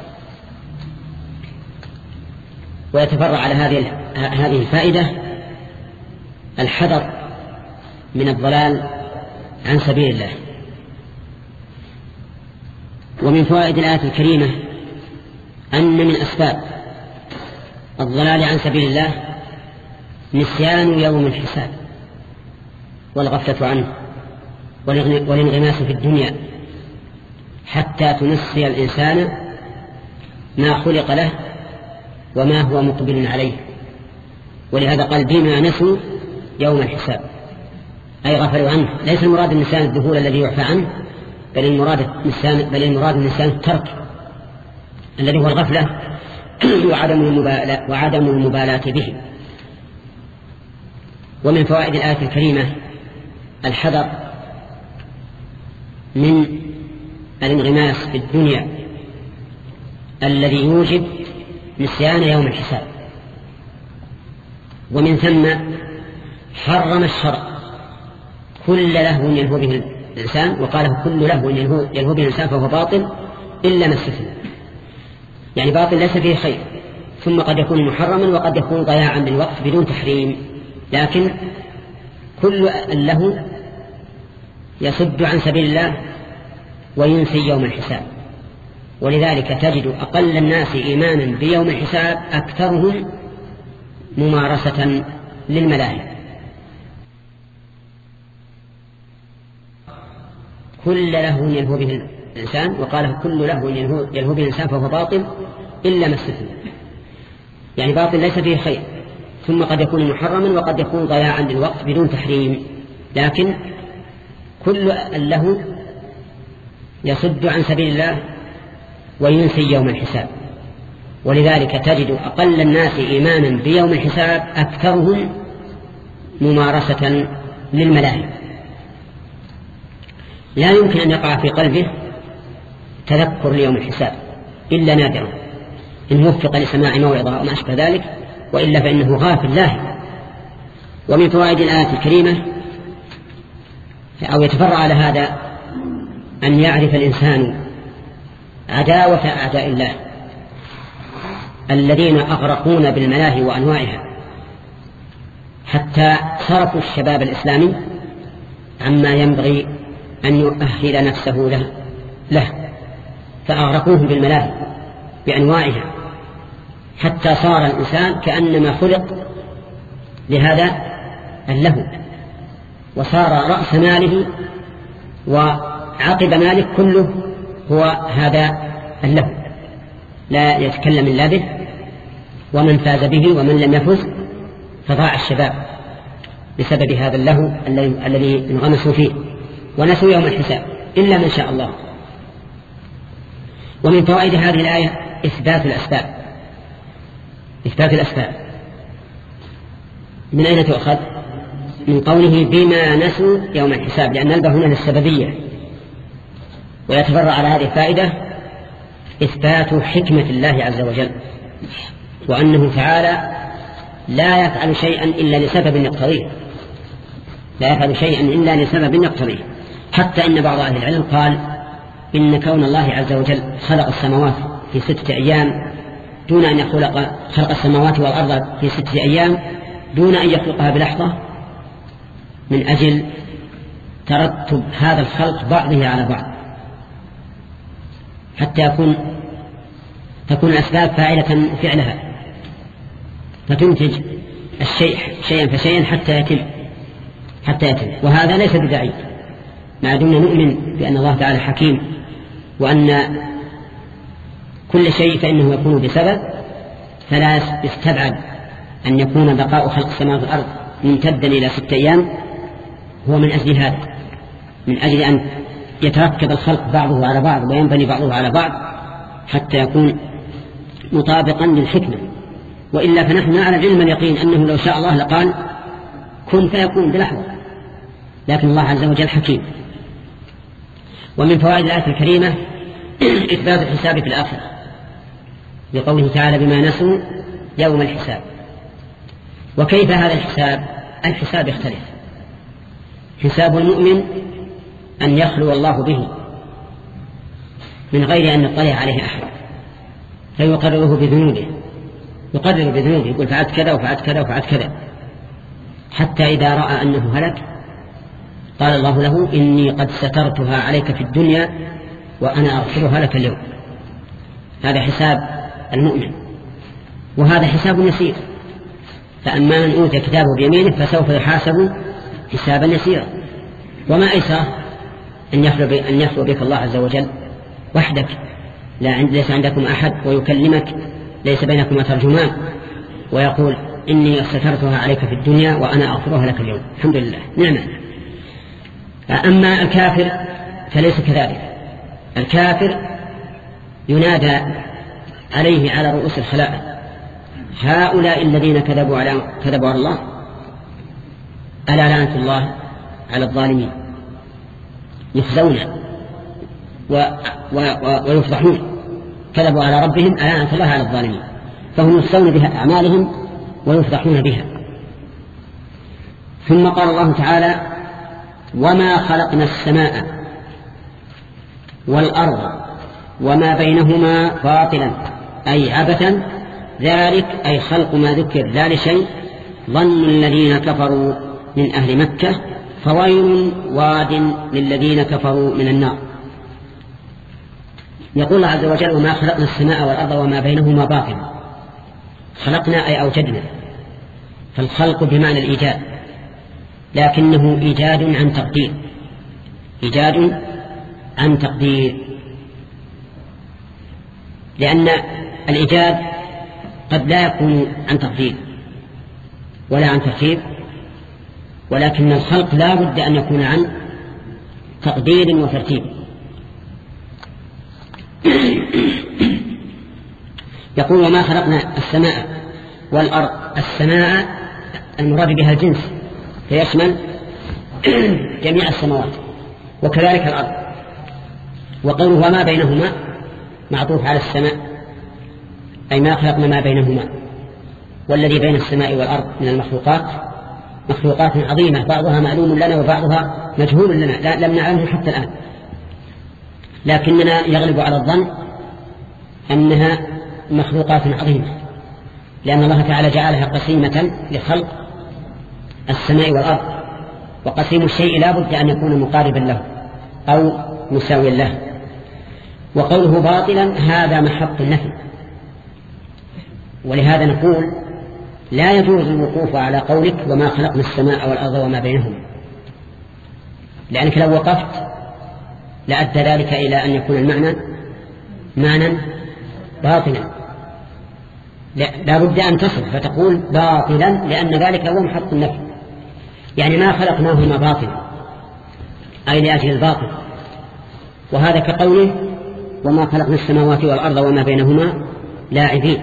ويتفرع على هذه هذه الفائدة الحذر من الضلال عن سبيل الله. ومن فوائد الآية الكريمة أن من أسباب الضلال عن سبيل الله نسيان يوم الحساب والغفلة عنه والانغماس في الدنيا، حتى تنسي الإنسان ما خلق له وما هو مقبل عليه. ولهذا قال بما نسوا يوم الحساب أي غفلوا عنه. ليس المراد النسيان الذهول الذي يعفى عنه، بل المراد النسيان بل المراد النسيان الترك الذي هو الغفلة وعدم المبالاة وعدم المبالاة به. ومن فوائد الآية الكريمة الحذر من الانغماس في الدنيا الذي يوجب نسيان يوم الحساب. ومن ثم حرم الشرع كل لهو يلهو به الإنسان، وقاله كل لهو يلهو به الإنسان فهو باطل إلا ما استثنى، يعني باطل ليس فيه خير، ثم قد يكون محرما وقد يكون ضياعا للوقت بدون تحريم، لكن كل اللهو يصد عن سبيل الله وينسي يوم الحساب. ولذلك تجد أقل الناس إيمانا بيوم الحساب أكثرهم ممارسة للملاهي. كل لهو يلهو به الإنسان، وقاله كل لهو يلهو به الإنسان فهو باطل إلا ما استثنى، يعني باطل ليس فيه خير، ثم قد يكون محرما وقد يكون ضياعا للوقت بدون تحريم، لكن كل اللهو يصد عن سبيل الله وينسي يوم الحساب. ولذلك تجد أقل الناس إيمانا بيوم الحساب أكثرهم ممارسة للملاهي. لا يمكن أن يقع في قلبه تذكر ليوم الحساب إلا نادرا إن وفق لسماع موعظة وما أشبه ذلك، وإلا فإنه غافل لاهي. ومن فوائد الآية الكريمة أو يتفرع على هذا أن يعرف الإنسان عداوة أعداء الله الذين أغرقون بالملاهي وأنواعها، حتى صرفوا الشباب الإسلامي عما ينبغي أن يؤهل نفسه له, له فأغرقوهم بالملاهي بأنواعها، حتى صار الإنسان كأنما خلق لهذا اللهو، وصار رأس ماله وعقب ماله كله هو هذا اللهو، لا يتكلم إلا به، ومن فاز به ومن لم يفز فضاع الشباب بسبب هذا اللهو الذي انغمسوا فيه ونسوا يوم الحساب إلا من شاء الله. ومن فوائد هذه الآية إثبات الأسباب. إثبات الأسباب من أين تؤخذ؟ من قوله بما نسوا يوم الحساب، لأن البه هنا للسببية. ويتفرع على هذه الفائدة إثبات حكمة الله عز وجل، وأنه تعالى لا يفعل شيئا إلا لسبب يقتضيه، لا يفعل شيئا إلا لسبب يقتضيه. حتى إن بعض أهل العلم قال إن كون الله عز وجل خلق السماوات في ستة أيام دون أن يخلق خلق السماوات والأرض في ستة أيام دون أن يخلقها بلحظة من أجل ترتب هذا الخلق بعضه على بعض، حتى يكون تكون الأسباب فاعلة فعلها، فتنتج الشيء شيئا فشيئا حتى يتم حتى يتم وهذا ليس بدعي، ما دمنا نؤمن بأن الله تعالى حكيم، وأن كل شيء فإنه يكون بسبب، فلا يستبعد أن يكون بقاء خلق السماوات والأرض ممتدا إلى ستة أيام هو من أجل هذا، من أجل أن يتركب الخلق بعضه على بعض وينبني بعضه على بعض حتى يكون مطابقا للحكمة. وإلا فنحن نعلم علم اليقين أنه لو شاء الله لقال كن فيكون بلحظة، لكن الله عز وجل حكيم. ومن فوائد الآية الكريمة إثبات الحساب في الآخرة بقوله تعالى بما نسوا يوم الحساب. وكيف هذا الحساب؟ الحساب يختلف. حساب المؤمن أن يخلو الله به من غير أن يطلع عليه أحد، فيقرره بذنوبه، يقرر بذنوبه، يقول فعلت كذا وفعلت كذا وفعلت كذا، حتى إذا رأى أنه هلك قال الله له إني قد سترتها عليك في الدنيا وأنا أغفرها لك اليوم. هذا حساب المؤمن، وهذا حساب يسير. فأما من أوتي كتابه بيمينه فسوف يحاسب حسابا يسيرا. وما أيسر أن يخلو بك الله عز وجل وحدك، لا عند ليس عندكم أحد، ويكلمك ليس بينكما ترجمان، ويقول إني سترتها عليك في الدنيا وأنا أغفرها لك اليوم. الحمد لله، نعمة. أما الكافر فليس كذلك. الكافر ينادى عليه على رؤوس الخلائق هؤلاء الذين كذبوا على كذبوا على الله ألا لعنة الله على الظالمين، يخزون و... و... و... ويفضحون، كذبوا على ربهم ألا لعنة الله على الظالمين، فهم يخزون بها أعمالهم ويفضحون بها. ثم قال الله تعالى وما خلقنا السماء والأرض وما بينهما باطلا أي عبثا، ذلك أي خلق ما ذكر لا لشيء، ظن الذين كفروا من أهل مكة فويل واد للذين كفروا من النار. يقول الله عز وجل وما خلقنا السماء والأرض وما بينهما باطلا. خلقنا أي أوجدنا، فالخلق بمعنى الإيجاد، لكنه إيجاد عن تقدير، إيجاد عن تقدير، لأن الإيجاد قد لا يكون عن تقدير ولا عن ترتيب، ولكن الخلق لا بد أن يكون عن تقدير وترتيب. يقول وما خلقنا السماء والأرض. السماء المراد بها الجنس فيشمل جميع السماوات، وكذلك الأرض. وقوله وما بينهما معطوف على السماء، أي ما خلقنا ما بينهما. والذي بين السماء والأرض من المخلوقات مخلوقات عظيمة، بعضها معلوم لنا وبعضها مجهول لنا لم نعلمه حتى الآن، لكننا يغلب على الظن أنها مخلوقات عظيمة، لأن الله تعالى جعلها قسيمة لخلق السماء والأرض، وقسيم الشيء لا بد أن يكون مقاربا له أو مساويا له. وقوله باطلا هذا محط النفي، ولهذا نقول لا يجوز الوقوف على قولك وما خلقنا السماء والأرض وما بينهما، لأنك لو وقفت لأدى ذلك إلى أن يكون المعنى معنى باطلا. لا بد أن تصل فتقول باطلا، لأن ذلك هو محط النفي، يعني ما خلقناهما باطلا أي لأجل الباطل. وهذا كقوله وما خلقنا السماوات والأرض وما بينهما لاعبين.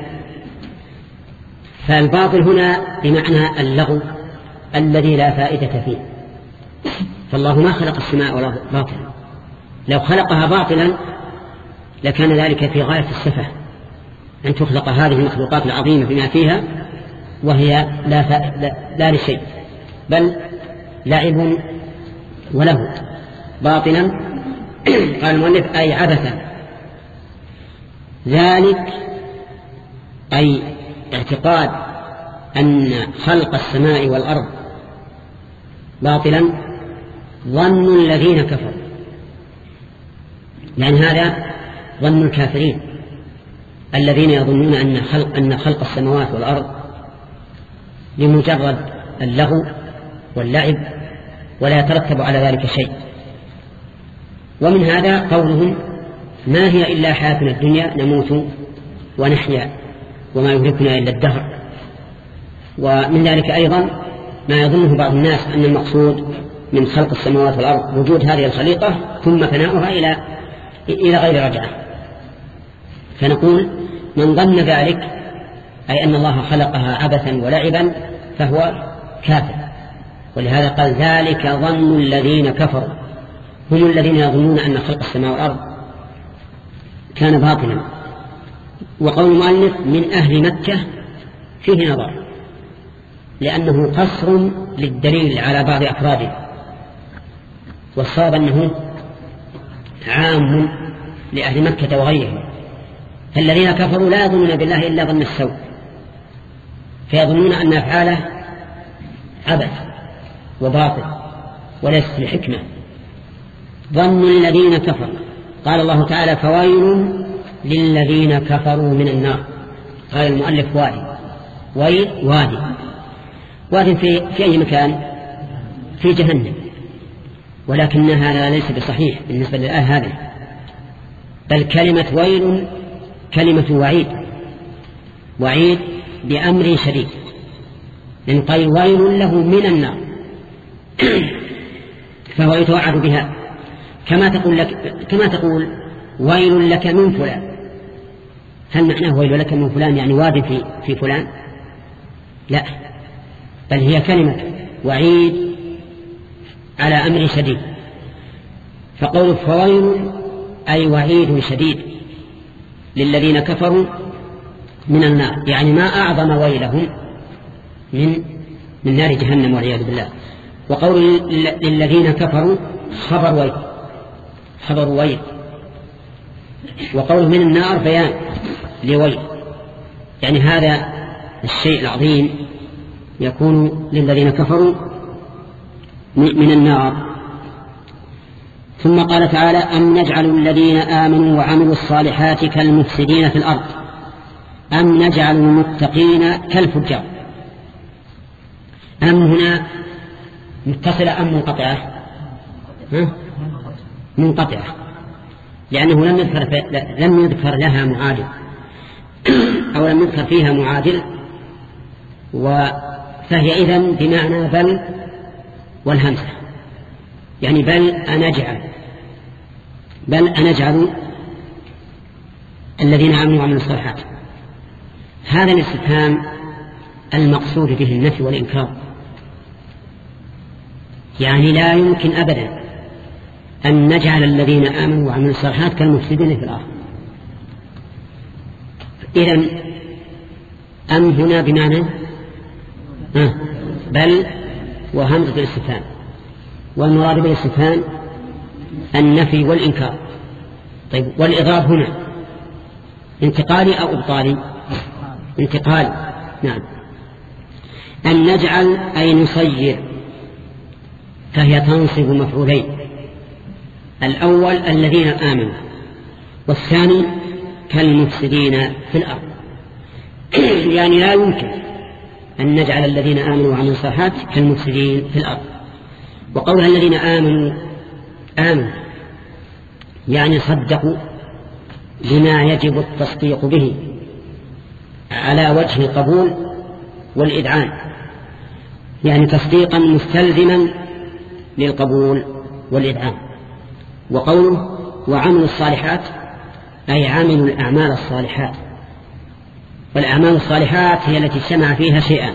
فالباطل هنا بمعنى اللغو الذي لا فائدة فيه. فالله ما خلق السماء والأرض باطلا، لو خلقها باطلا لكان ذلك في غاية السفه أن تخلق هذه المخلوقات العظيمة بما فيها وهي لا, لا, لا لشيء، بل لعب وله باطلا. قال المؤلف أي عبثا، ذلك أي اعتقاد أن خلق السماء والأرض باطلا ظن الذين كفروا، لأن هذا ظن الكافرين الذين يظنون أن خلق, أن خلق السماوات والأرض لمجرد اللغو واللعب ولا يترتب على ذلك شيء. ومن هذا قولهم ما هي إلا حياتنا الدنيا نموت ونحيا وما يهلكنا إلا الدهر. ومن ذلك أيضا ما يظنه بعض الناس أن المقصود من خلق السماوات والأرض وجود هذه الخليقة ثم فناؤها إلى إلى غير رجعة. فنقول من ظن ذلك أي أن الله خلقها عبثا ولعبا فهو كافر. ولهذا قال ذلك ظن الذين كفروا، هم الذين يظنون أن خلق السماء والأرض كان باطلا. وقول المؤلف من أهل مكة فيه نظر، لأنه قصر للدليل على بعض أفراده، والصواب أنه عام لأهل مكة وغيرهم. فالذين كفروا لا يظنون بالله إلا ظن السوء، فيظنون أن أفعاله عبث وباطل وليست لحكمة. ظن الذين كفروا، قال الله تعالى فويل للذين كفروا من النار. قال المؤلف وادي، ويل وادي، وادي في, في أي مكان؟ في جهنم، ولكن هذا ليس بصحيح بالنسبة للآية هذه، بل كلمة ويل كلمة وعيد، وعيد بأمر شديد، لأن قال ويل له من النار فهو يتوعد بها. كما تقول لك كما تقول ويل لك من فلان، هل معناه ويل لك من فلان يعني واد في في فلان؟ لا، بل هي كلمة وعيد على أمر شديد. فقول فويل أي وعيد شديد للذين كفروا من النار، يعني ما أعظم ويلهم من من نار جهنم والعياذ بالله. وقول للذين كفروا خبر ويل، خبر ويل. وقول من النار بيان لويل، يعني هذا الشيء العظيم يكون للذين كفروا من النار. ثم قال تعالى أم نجعل الذين آمنوا وعملوا الصالحات كالمفسدين في الأرض أم نجعل المتقين كالفجار. أم هنا متصلة أم منقطعة؟ منقطعة، لأنه لم يذكر, لم يذكر لها معادل أو لم يذكر فيها معادل، فهي إذن بمعنى بل والهمزة، يعني بل أنجعل، بل أنجعل الذين آمنوا وعملوا الصالحات. هذا الاستفهام المقصود به النفي والإنكار، يعني لا يمكن أبدا أن نجعل الذين آمنوا وعملوا الصالحات كالمفسدين في الأرض. إذن أم هنا بمعنى آه بل وهمزة الاستفهام، والمراد بالاستفهام النفي والإنكار. طيب والإضراب هنا انتقالي أو إبطالي؟ انتقالي، نعم. أن نجعل أي نصير، فهي تنصب مفعولين، الأول الذين آمنوا والثاني كالمفسدين في الأرض. يعني لا يمكن أن نجعل الذين آمنوا وعملوا الصالحات كالمفسدين في الأرض. وقول الذين آمنوا آمنوا يعني صدقوا بما يجب التصديق به على وجه القبول والإذعان، يعني تصديقا مستلزما للقبول والإذعان. وقوله وعملوا الصالحات أي عامل الأعمال الصالحات. والأعمال الصالحات هي التي اجتمع فيها شيئان: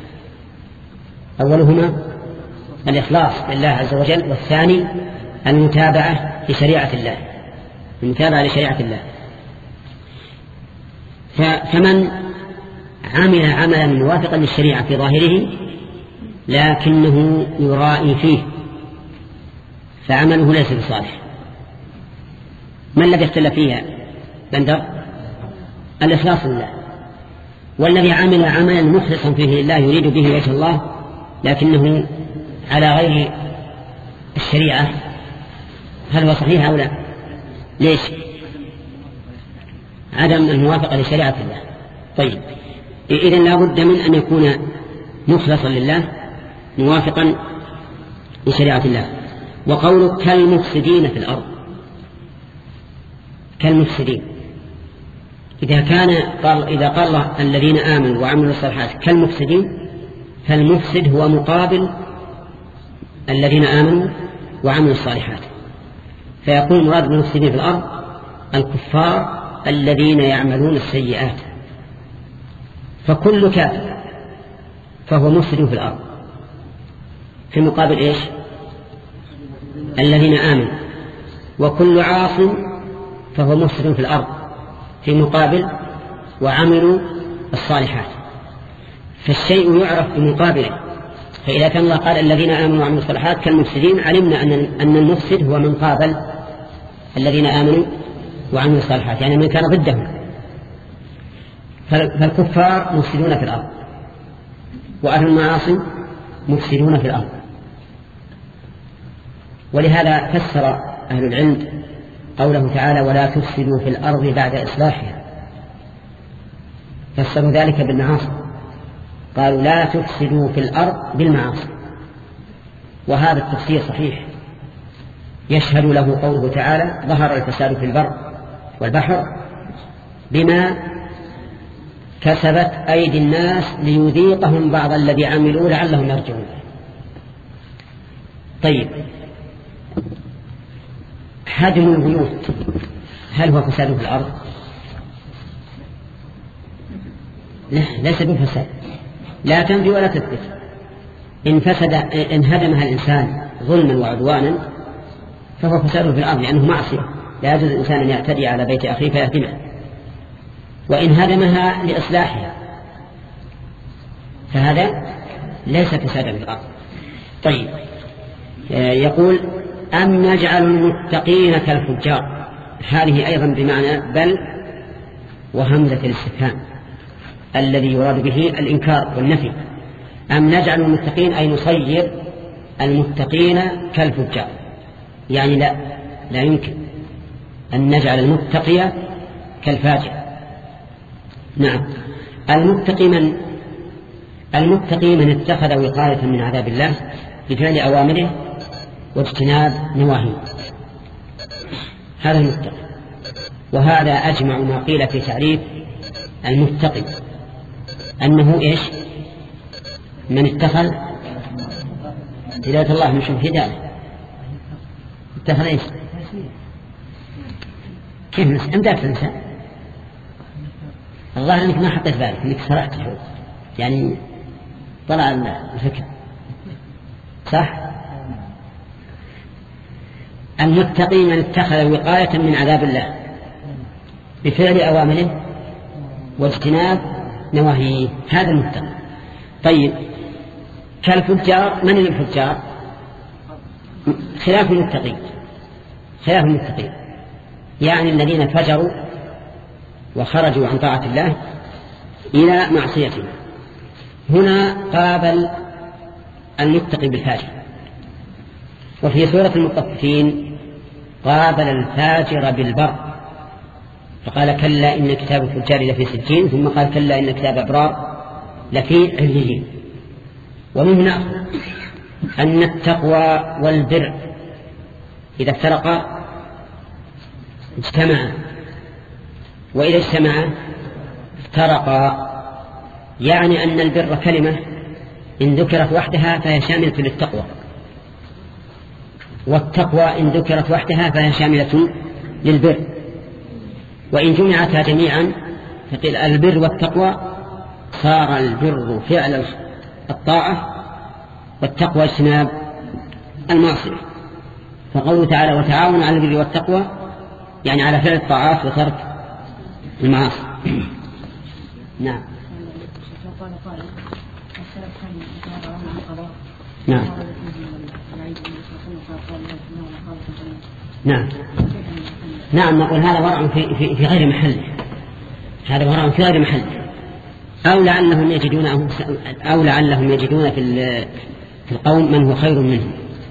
أولهما الإخلاص لله عز وجل، والثاني المتابعة لشريعة الله، المتابعة لشريعة الله. فمن عمل عملا موافقا للشريعة في ظاهره لكنه يرائي فيه فعمله ليس بصالح. ما الذي اختلف فيها بندر؟ الإخلاص لله. والذي عمل عملا مخلصا فيه لله يريد به وجه الله لكنه على غير الشريعة، هل هو صحيح أو لا؟ ليش؟ عدم الموافقة لشريعة الله. طيب، إذن لا بد من أن يكون مخلصا لله موافقا لشريعة الله. وقوله كالمفسدين في الأرض، كالمفسدين، إذا كان قال إذا قال الله الذين آمنوا وعملوا الصالحات كالمفسدين، فالمفسد هو مقابل الذين آمنوا وعملوا الصالحات، فيكون مراد بالمفسدين في الأرض الكفار الذين يعملون السيئات. فكل كافر فهو مفسد في الأرض، في مقابل إيش؟ الذين آمنوا. وكل عاص فهو مفسد في الأرض، في مقابل وعملوا الصالحات. فالشيء يعرف بمقابله. فإذا كان الله قال الذين آمنوا وعملوا الصالحات كالمفسدين، علمنا أن المفسد هو من قابل الذين آمنوا وعملوا الصالحات، يعني من كان ضدهم. فالكفار مفسدون في الأرض، وأهل المعاصي مفسدون في الأرض. ولهذا فسر أهل العلم قوله تعالى ولا تفسدوا في الأرض بعد إصلاحها، فسروا ذلك بالمعاصي، قالوا لا تفسدوا في الأرض بالمعاصي. وهذا التفسير صحيح، يشهد له قوله تعالى ظهر الفساد في البر والبحر بما كسبت أيدي الناس ليذيقهم بعض الذي عملوا لعلهم يرجعون. طيب، هدم البيوت هل هو فساد في الأرض؟ لا، ليس بفساد، لا تنفي ولا تثبت. إن فسد إن هدمها الإنسان ظلما وعدوانا فهو فساد في الأرض، لأنه معصية، لا يجوز الإنسان أن يعتدي على بيت أخيه فيهدمه. وإن هدمها لإصلاحها فهذا ليس فسادا في الأرض. طيب، يقول أم نجعل المتقين كالفجار، هذه أيضا بمعنى بل وهمزة الاستفهام الذي يراد به الإنكار والنفي. أم نجعل المتقين أي نصير المتقين كالفجار، يعني لا لا يمكن أن نجعل المتقي كالفاجر. نعم، المتقي من المتقي من اتخذ وقاية من عذاب الله بفعل أوامره واجتناب نواهيه، هذا المتقي. وهذا أجمع ما قيل في تعريف المتقي، أنه إيش؟ من اتخذ هداية الله من شوف هداية اتخذ إيش؟ كيف نسأل؟ أمدات الإنسان الله أنك ما حطيت بالك، أنك سرعت شوي، يعني طلع الفكر صح. المتقي من اتخذ وقاية من عذاب الله بفعل أوامره واجتناب نواهيه، هذا المتقي. طيب، كالفجار، من الفجار؟ خلاف المتقين، خلاف المتقين يعني الذين فجروا وخرجوا عن طاعة الله إلى معصيته. هنا قابل المتقي بالفاجر. وفي سورة المطففين قابل الفاجر بالبر، فقال كلا إن كتاب الفجار لفي سجين، ثم قال كلا إن كتاب أبرار لفي عليين. ومن هنا أن التقوى والبر إذا افترقا اجتمعا، وإذا اجتمعا افترقا، يعني أن البر كلمة إن ذكرت وحدها فهي شاملة للتقوى، والتقوى إن ذكرت وحدها فهي شاملة للبر. وإن جمعتا جميعا فقيل البر والتقوى صار البر فعل الطاعة والتقوى اجتناب المعصية. فقوله تعالى وتعاونوا على البر والتقوى يعني على فعل الطاعات وترك المعاصي. نعم نعم نعم نعم نقول هذا ورع في, في, في غير محله، هذا ورع في غير محله، أو لعلهم يجدون أو لعلهم يجدون في في القوم من هو خير منهم.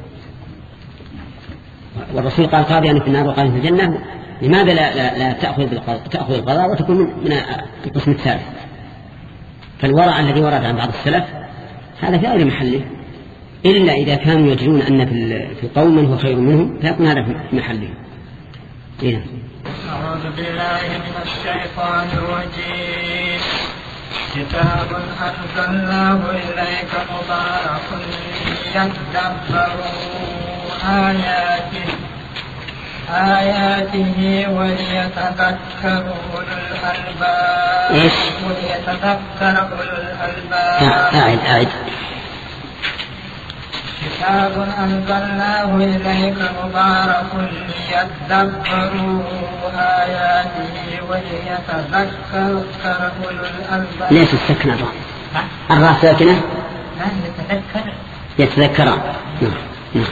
والرسول قال قاضيا في النار وقال في الجنة، لماذا لا, لا, لا تأخذ تأخذ القضاء وتكون من القسم الثالث؟ فالورع الذي ورد عن بعض السلف هذا في غير محله، إلا إذا كانوا يجدون أن في القوم من هو خير منهم فيكون هذا في محله. إيه. أعوذ بالله من الشيطان الرجيم. كتاب أنزلناه إليك مبارك ليدبروا آياته آياته وليتذكروا أولو الألباب. إيش؟ وليتذكر أولو الألباب. أعد أعد. كتاب أنزلناه إليك مبارك ليدبروا آياته وليتذكر أولو الألباب. ليش السكنة الراء؟ الراء ساكنة؟ لا يتذكر. يتذكر. نعم نعم.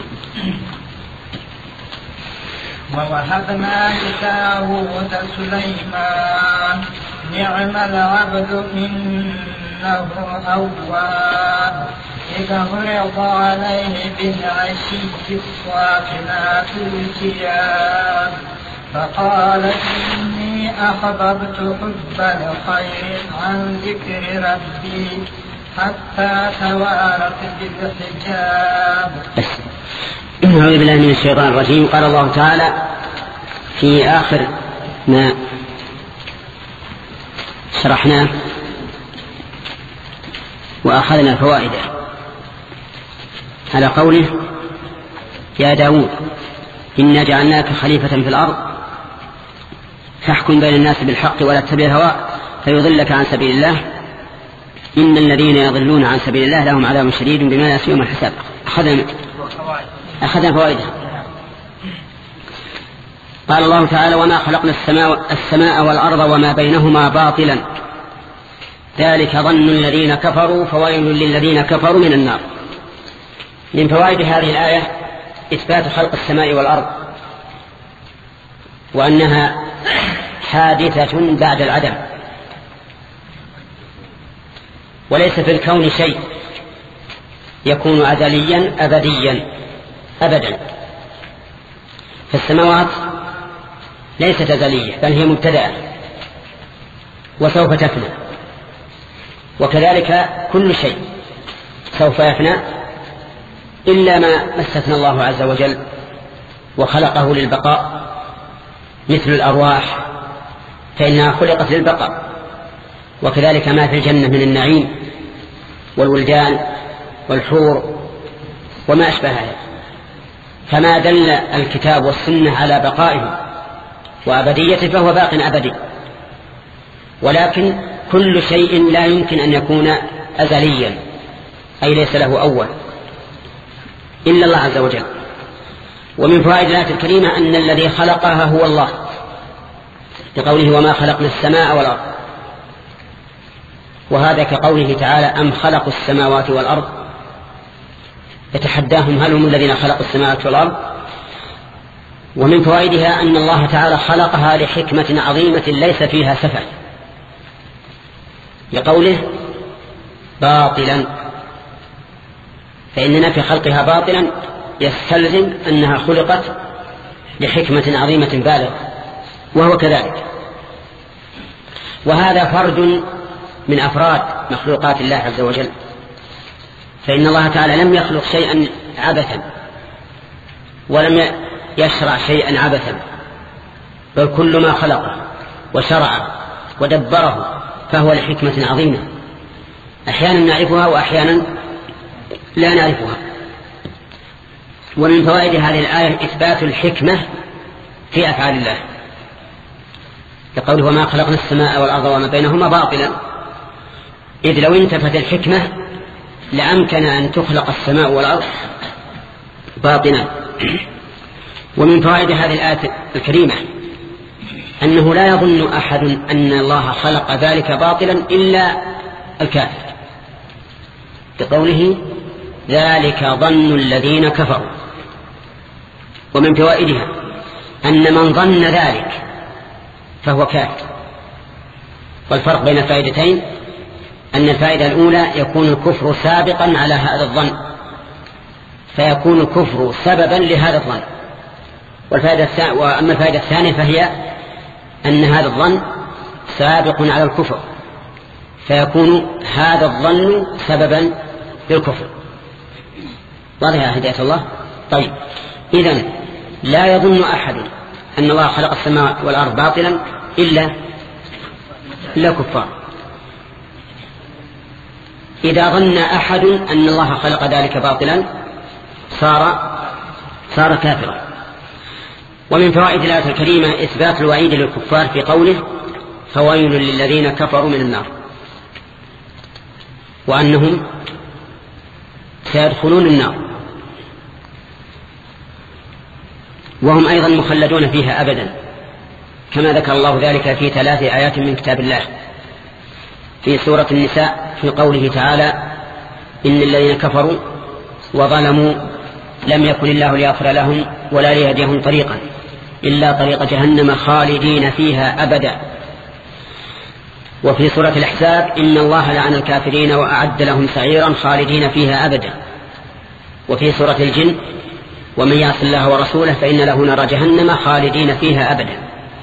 ووهبنا لداود سليمان نعم العبد إنه أواب إذ عرض عليه بالعشي الصافنات الجياد فقال إني أحببت حب الخير عن ذكر ربي حتى توارت بالحجاب. أعوذ بالله من الشيطان الرجيم. قال الله تعالى في آخر ما شرحناه وأخذنا فوائده على قوله يا داود إنا جعلناك خليفة في الأرض فاحكم بين الناس بالحق ولا تتبع الهوى فيضلك عن سبيل الله إن الذين يضلون عن سبيل الله لهم عذاب شديد بما نسوا يوم الحساب. أخذنا أخذنا فوائده. قال الله تعالى وما خلقنا السماء, السماء والأرض وما بينهما باطلا ذلك ظن الذين كفروا فويل للذين كفروا من النار. من فوائد هذه الآية إثبات خلق السماء والأرض وأنها حادثة بعد العدم، وليس في الكون شيء يكون أزليا أبديا أبدا. فالسماوات ليست أزلية بل هي مبتدأة وسوف تفنى، وكذلك كل شيء سوف يفنى إلا ما استثنى الله عز وجل وخلقه للبقاء، مثل الأرواح فإنها خلقت للبقاء، وكذلك ما في الجنة من النعيم والولدان والحور وما أشبهها. فما دل الكتاب والسنة على بقائه وأبديته فهو باق أبدي، ولكن كل شيء لا يمكن أن يكون أزليا أي ليس له أول إلا الله عز وجل. ومن فوائد الآية الكريمة أن الذي خلقها هو الله بقوله وما خلقنا السماء والأرض، وهذا كقوله تعالى أم خلقوا السماوات والأرض يتحداهم هل هم الذين خلقوا السماوات والأرض. ومن فوائدها أن الله تعالى خلقها لحكمة عظيمة ليس فيها سفه لقوله باطلا، فإننا في خلقها باطلا يستلزم أنها خلقت لحكمة عظيمة بالغة، وهو كذلك. وهذا فرد من أفراد مخلوقات الله عز وجل، فإن الله تعالى لم يخلق شيئا عبثا ولم يشرع شيئا عبثا، بل كل ما خلقه وشرع ودبره فهو لحكمة عظيمة أحيانا نعرفها وأحيانا لا نعرفها. ومن فوائد هذه الآية إثبات الحكمة في أفعال الله، لقوله وما خلقنا السماء والأرض وما بينهما باطلا، إذ لو انتفت الحكمة لأمكن أن تخلق السماء والأرض باطلا. ومن فوائد هذه الآية الكريمة أنه لا يظن أحد أن الله خلق ذلك باطلا إلا الكافر، بقوله ذلك ظن الذين كفروا. ومن فوائدها أن من ظن ذلك فهو كافر. والفرق بين الفائدتين أن الفائدة الأولى يكون الكفر سابقا على هذا الظن، فيكون الكفر سببا لهذا الظن. والفائدة الثانية وأما الفائدة الثانية فهي أن هذا الظن سابق على الكفر، فيكون هذا الظن سببا للكفر. واضح هداية الله؟ طيب، إذن لا يظن أحد أن الله خلق السماء والأرض باطلا إلا إلا كفار. إذا ظن أحد أن الله خلق ذلك باطلا صار صار كافرا. ومن فوائد الآية الكريمة إثبات الوعيد للكفار في قوله فويل للذين كفروا من النار، وأنهم سيدخلون النار وهم أيضا مخلدون فيها أبدا، كما ذكر الله ذلك في ثلاث آيات من كتاب الله. في سورة النساء في قوله تعالى إن الذين كفروا وظلموا لم يكن الله ليغفر لهم ولا ليهديهم طريقا إلا طريق جهنم خالدين فيها أبدا. وفي سورة الأحزاب إن الله لعن الكافرين وأعد لهم سعيرا خالدين فيها أبدا. وفي سورة الجن ومن يعص الله ورسوله فإن له نار جهنم خالدين فيها أبدا.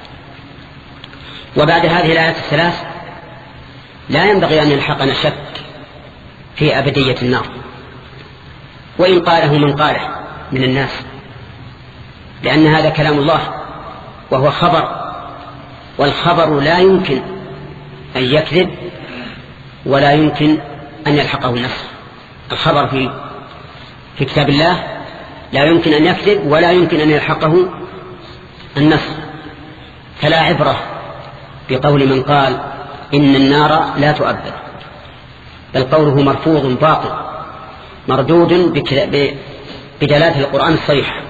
وبعد هذه الآيات الثلاث لا ينبغي أن يلحقنا شك في أبدية النار، وإن قاله من قاله من الناس، لأن هذا كلام الله وهو خبر، والخبر لا يمكن أن يكذب ولا يمكن أن يلحقه النسخ. الخبر في في كتاب الله لا يمكن أن يكذب ولا يمكن أن يلحقه النسخ. فلا عبرة بقول من قال إن النار لا تؤبد، بل قوله مرفوض باطل مردود بدلالة القرآن الصريح.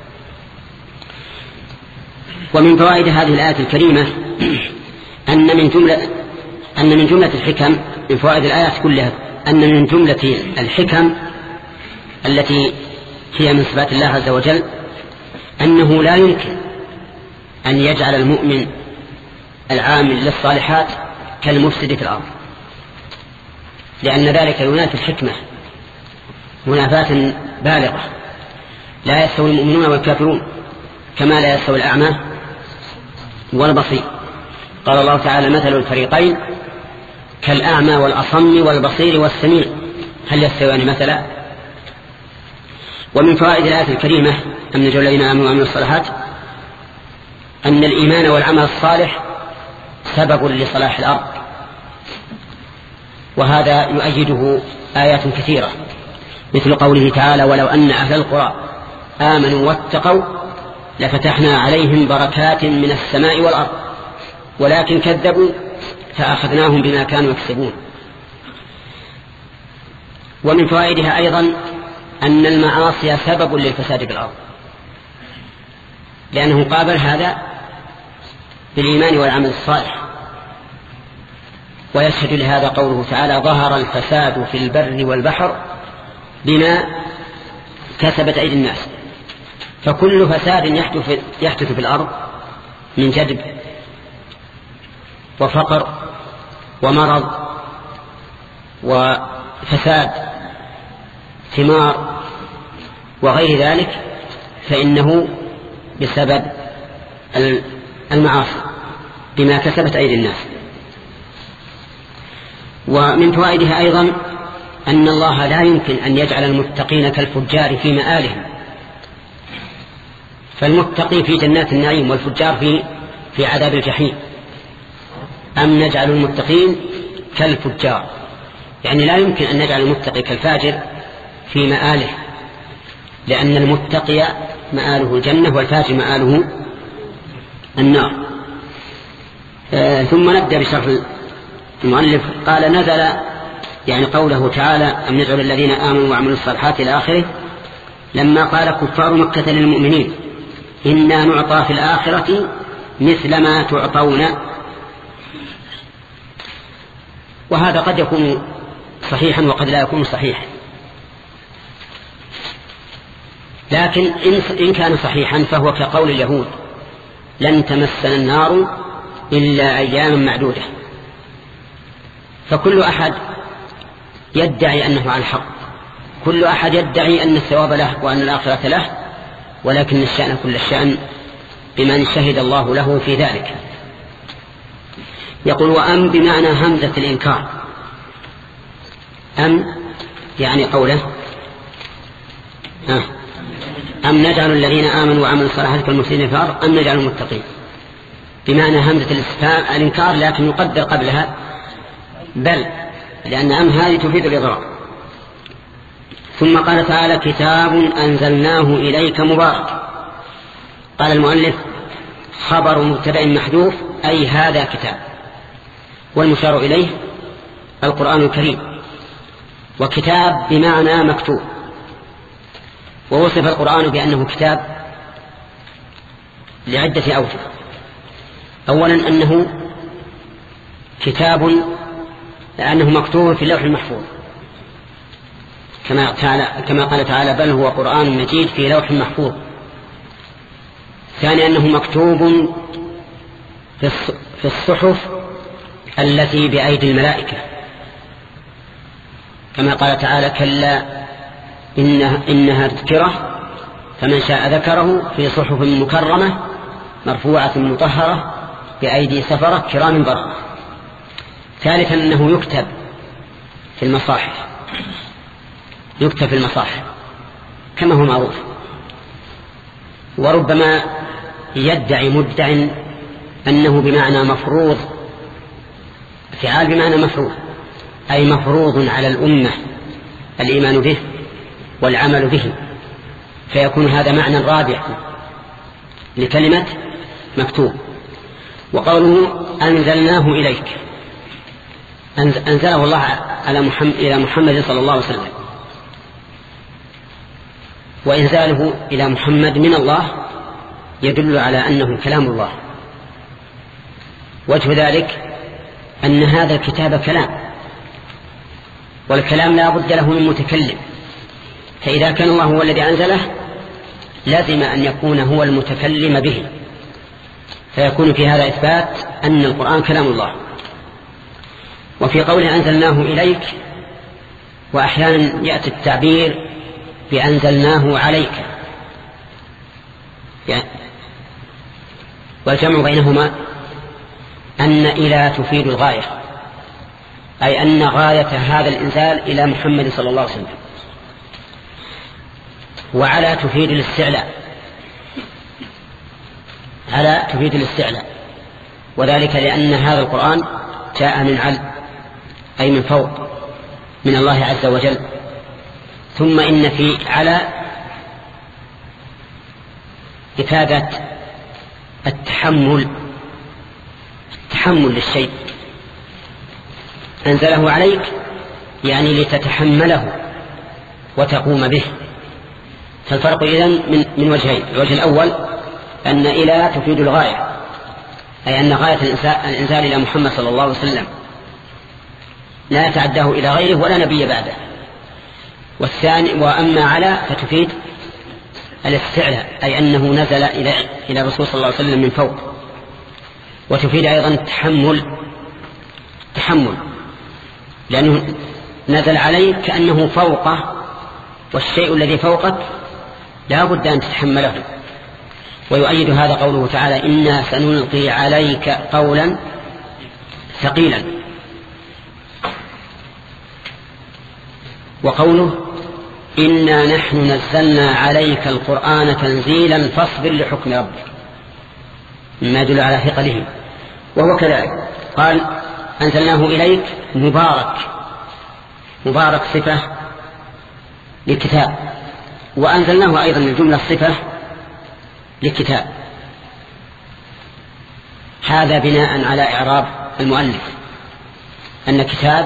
ومن فوائد هذه الآية الكريمة أن من جملة أن من جملة الحكم، من فوائد الآيات كلها، أن من جملة الحكم التي هي من صفات الله عز وجل أنه لا يمكن أن يجعل المؤمن العامل للصالحات كالمفسد في الأرض، لأن ذلك ينافي الحكمة منافاة بالغة. لا يستوي المؤمنون والكافرون كما لا يستوي الأعمى والبصير. قال الله تعالى مثل الفريقين كالأعمى والأصم والبصير والسميع هل يستويان مثلا. ومن فوائد الآية الكريمة أن نجعل الذين آمنوا وعملوا الصالحات أن الإيمان والعمل الصالح سبب لصلاح الأرض، وهذا يؤيده آيات كثيرة مثل قوله تعالى ولو أن أهل القرى آمنوا واتقوا لفتحنا عليهم بركات من السماء والأرض ولكن كذبوا فأخذناهم بما كانوا يكسبون. ومن فوائدها أيضا أن المعاصي سبب للفساد في الأرض، لأنه قابل هذا بالإيمان والعمل الصالح. ويشهد لهذا قوله تعالى ظهر الفساد في البر والبحر بما كسبت أيدي الناس. فكل فساد يحدث, يحدث في الأرض من جدب وفقر ومرض وفساد ثمار وغير ذلك فإنه بسبب المعاصي بما كسبت أيدي الناس. ومن فوائدها أيضا أن الله لا يمكن أن يجعل المتقين كالفجار في مآلهم، فالمتقي في جنات النعيم والفجار في في عذاب الجحيم. أم نجعل المتقين كالفجار، يعني لا يمكن أن نجعل المتقي كالفاجر في مآله، لأن المتقي مآله الجنة والفاجر مآله النار. آه ثم نبدأ بشرح المؤلف. قال نزل يعني قوله تعالى أم نجعل الذين آمنوا وعملوا الصالحات إلى آخره، لما قال كفار مكة للمؤمنين إنا نعطى في الآخرة مثل ما تعطون. وهذا قد يكون صحيحا وقد لا يكون صحيحا، لكن إن كان صحيحا فهو كقول اليهود لن تمسنا النار إلا أياما معدودة. فكل أحد يدعي أنه على الحق، كل أحد يدعي أن الثواب له وأن الآخرة له، ولكن الشأن كل الشأن بمن شهد الله له في ذلك. يقول وأم بمعنى همزة الإنكار. أم يعني قوله أم نجعل الذين آمنوا وعملوا الصالحات كالمفسدين في الأرض أم نجعل المتقين، بمعنى همزة الاستفهام الإنكار، لكن يقدر قبلها بل، لأن أم هذه تفيد الإضرار. ثم قال تعالى كتاب أنزلناه إليك مبارك. قال المؤلف خبر مبتدأ محذوف أي هذا كتاب، والمشار إليه القرآن الكريم، وكتاب بمعنى مكتوب. ووصف القرآن بأنه كتاب لعدة أوجه. أولا أنه كتاب لأنه مكتوب في اللوح المحفوظ كما, كما قال تعالى بل هو قرآن مجيد في لوح محفوظ. ثانيا أنه مكتوب في الصحف التي بأيدي الملائكة كما قال تعالى كلا إنها, إنها تذكرة فمن شاء ذكره في صحف مكرمة مرفوعة مطهرة بأيدي سفرة كرام بررة. ثالثا أنه يكتب في المصاحف، يكتب في المصاحف كما هو معروف. وربما يدعي مدع أنه بمعنى مفروض، فعال بمعنى مفروض أي مفروض على الأمة الإيمان به والعمل به، فيكون هذا معنى رابع لكلمة مكتوب. وقوله أنزلناه إليك، أنزله الله على محمد إلى محمد صلى الله عليه وسلم، وإنزاله إلى محمد من الله يدل على أنه كلام الله. وجه ذلك أن هذا الكتاب كلام، والكلام لا بد له من متكلم، فإذا كان الله هو الذي أنزله لازم أن يكون هو المتكلم به، فيكون في هذا إثبات أن القرآن كلام الله. وفي قوله أنزلناه إليك، وأحيانا يأتي التعبير بأنزلناه عليك، يعني والجمع بينهما أن إلى تفيد الغاية، أي أن غاية هذا الإنزال إلى محمد صلى الله عليه وسلم، وعلى تفيد الاستعلاء، على تفيد الاستعلاء، وذلك لأن هذا القرآن جاء من علم أي من فوق من الله عز وجل. ثم إن في على إفادة التحمل، التحمل للشيء. أنزله عليك يعني لتتحمله وتقوم به. فالفرق إذن من, من وجهين. الوجه الأول أن إلى تفيد الغاية، أي أن غاية الإنزال إلى محمد صلى الله عليه وسلم لا يتعداه إلى غيره ولا نبي بعده. والثاني وأما على فتفيد الاستعلاء، أي أنه نزل إلى إلى الرسول صلى الله عليه وسلم من فوق. وتفيد أيضا التحمل، تحمل لأنه نزل عليه كأنه فوقه، والشيء الذي فوقك لا بد أن تتحمله. ويؤيد هذا قوله تعالى إنا سنلقي عليك قولا ثقيلا. وقوله إنا نحن نزلنا عليك القرآن تنزيلا فاصبر لحكم ربك، مما يدل على ثقله. وهو كذلك قال أنزلناه إليك مبارك، مبارك صفة للكتاب، وأنزلناه أيضا الجملة صفة للكتاب، هذا بناء على إعراب المؤلف أن كتاب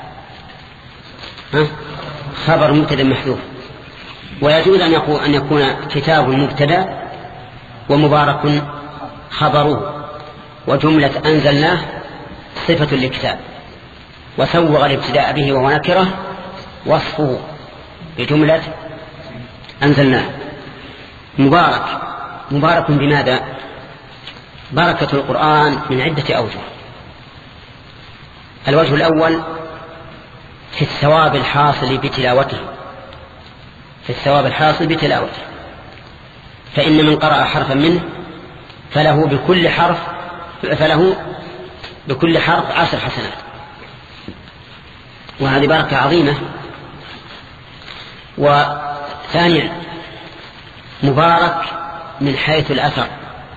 خبر مبتدا محذوف، ويجوز أن يكون, أن يكون كتاب مبتدا ومبارك خبره، وجملة أنزلناه صفة للكتاب، وسوغ الابتداء به وهو نكرة وصفه بجملة أنزلناه. مبارك مبارك بماذا؟ بركة القرآن من عدة أوجه. الوجه الأول في الثواب الحاصل بتلاوته، في الثواب الحاصل بتلاوته، فإن من قرأ حرفا منه فله بكل حرف فله بكل حرف عشر حسنات، وهذه بركة عظيمة. وثانيا مبارك من حيث الأثر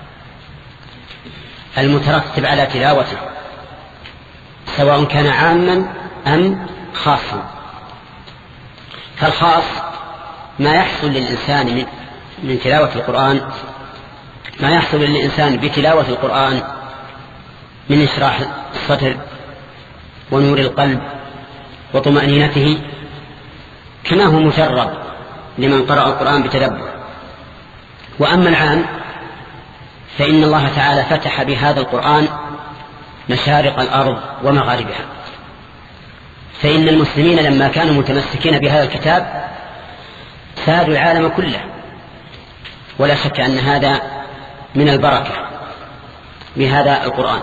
المترتب على تلاوته، سواء كان عاما أم خاصا. فالخاص ما يحصل للإنسان من, من تلاوة القرآن، ما يحصل للإنسان بتلاوة القرآن من إشراح الصدر ونور القلب وطمأنينته، كما هو مجرد لمن قرأ القرآن بتدبر. وأما العام فإن الله تعالى فتح بهذا القرآن مشارق الأرض ومغاربها، فإن المسلمين لما كانوا متمسكين بهذا الكتاب سادوا العالم كله، ولا شك أن هذا من البركة بهذا القرآن.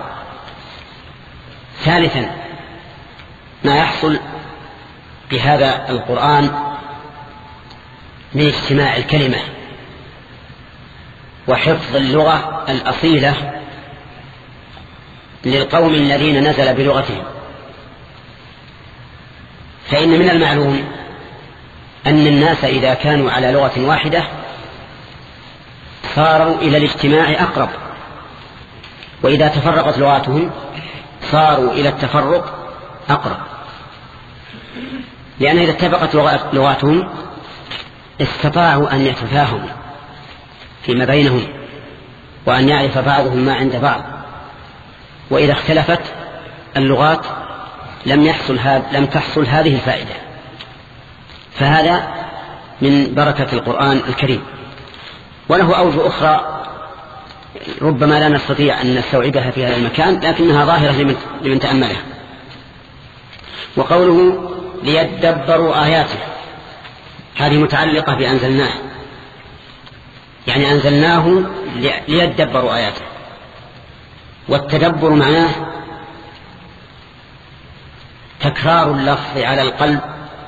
ثالثا ما يحصل بهذا القرآن من اجتماع الكلمة وحفظ اللغة الأصيلة للقوم الذين نزل بلغتهم. فإن من المعلوم أن الناس إذا كانوا على لغة واحدة صاروا إلى الاجتماع أقرب، وإذا تفرقت لغاتهم صاروا إلى التفرق أقرب، لأن إذا اتفقت لغاتهم استطاعوا أن يتفاهموا فيما بينهم وأن يعرف بعضهم ما عند بعض. وإذا اختلفت اللغات لم يحصل هذا لم تحصل هذه الفائدة. فهذا من بركة القرآن الكريم. وله أوجه أخرى ربما لا نستطيع أن نستوعبها في هذا المكان، لكنها ظاهرة لمن, لمن تأملها. وقوله ليدبروا آياته، هذه متعلقة بأنزلناه، يعني أنزلناه ليدبروا آياته. والتدبر معناه تكرار اللفظ على القلب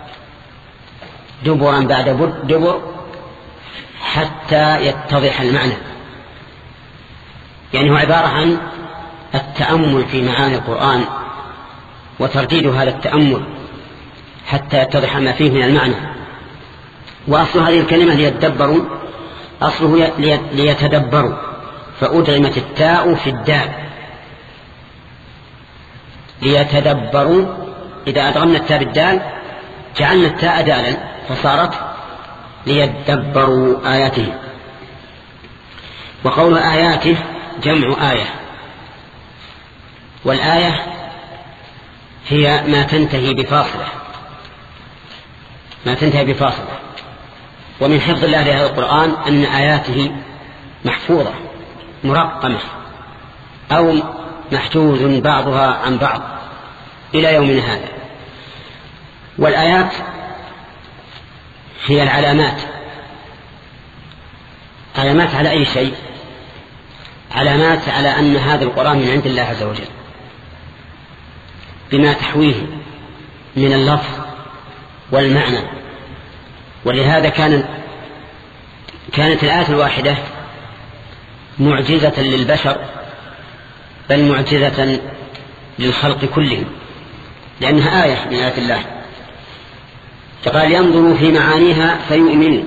دبرا بعد دبر حتى يتضح المعنى، يعني هو عبارة عن التأمل في معاني القرآن وترديد هذا التأمل حتى يتضح ما فيه من المعنى. وأصل هذه الكلمة ليتدبروا أصله ليتدبروا، فأدغمت التاء في الدال ليتدبروا. إذا أدغمنا التاء بالدال جعلنا التاء دالا فصارت ليتدبروا آياته. وقول آياته جمع آية، والآية هي ما تنتهي بفاصلة ما تنتهي بفاصلة ومن حفظ الله لهذا القرآن أن آياته محفوظة مرقمة أو محجوز بعضها عن بعض إلى يومنا هذا. والآيات هي العلامات. علامات على أي شيء؟ علامات على أن هذا القرآن من عند الله عز وجل بما تحويه من اللفظ والمعنى. ولهذا كان كانت الآية الواحدة معجزة للبشر بل معجزة للخلق كلهم، لأنها آية من آيات الله. فقال ينظروا في معانيها فيؤمنوا.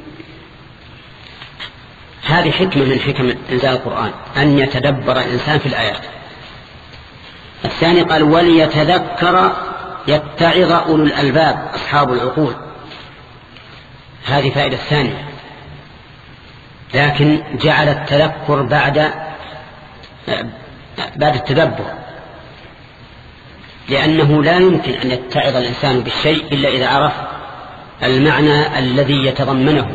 هذه حكمة من حكم إنزال القرآن، أن يتدبر الإنسان في الآيات. الثاني قال وليتذكر يتعظ أولو الألباب أصحاب العقول. هذه فائدة الثانية، لكن جعل التذكر بعد بعد التدبر، لأنه لا يمكن أن يتعظ الإنسان بالشيء إلا إذا عرف المعنى الذي يتضمنه،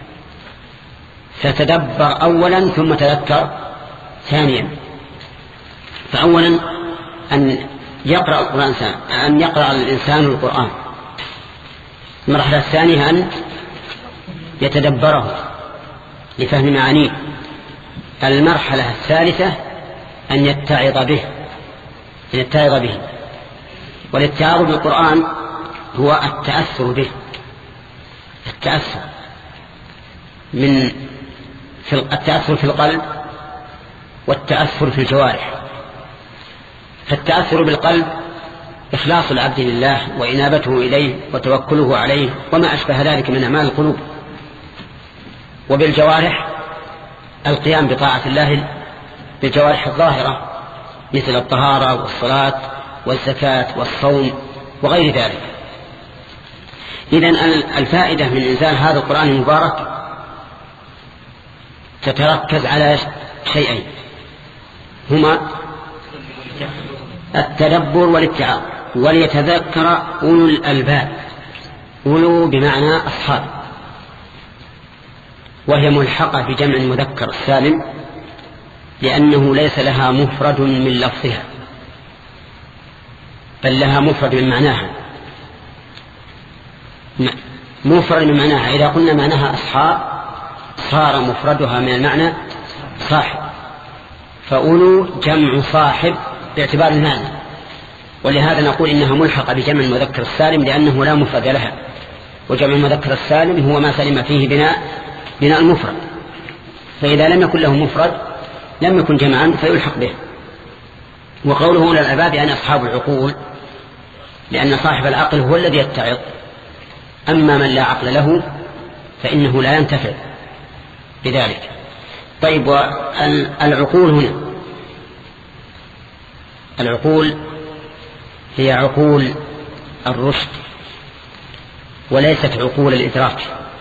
فتدبر أولا ثم تذكر ثانيا. فأولا أن يقرأ القرآن أن يقرأ الإنسان القرآن. المرحلة الثانية أن يتدبره لفهم معانيه. المرحلة الثالثة أن يتعظ به أن يتعظ به والاتعاظ بالقرآن هو التأثر به، التأثر من في التأثر في القلب والتأثر في الجوارح. فالتأثر بالقلب إخلاص العبد لله وإنابته إليه وتوكله عليه وما أشبه ذلك من أعمال القلوب. وبالجوارح القيام بطاعة الله بالجوارح الظاهرة مثل الطهارة والصلاة والزكاة والصوم وغير ذلك. إذن الفائدة من إنزال هذا القرآن المبارك تتركز على شيئين هما التدبر والاتعاظ، وليتذكر أولو الألباب. أولو بمعنى أصحاب، وهي ملحقة بجمع المذكر السالم لأنه ليس لها مفرد من لفظها بل لها مفرد من معناها. مفرد من معناها إذا قلنا معناها أصحاب صار مفردها من المعنى صاحب، فأولو جمع صاحب باعتبار المعنى، ولهذا نقول إنها ملحقة بجمع المذكر السالم لأنه لا مفرد لها، وجمع المذكر السالم هو ما سلم فيه بناء بناء المفرد، فإذا لم يكن له مفرد لم يكن جمعا فيلحق به. وقوله أولو الألباب أن أصحاب العقول، لأن صاحب العقل هو الذي يتعظ، أما من لا عقل له فإنه لا ينتفع بذلك. طيب، والعقول هنا العقول هي عقول الرشد وليست عقول الإدراك،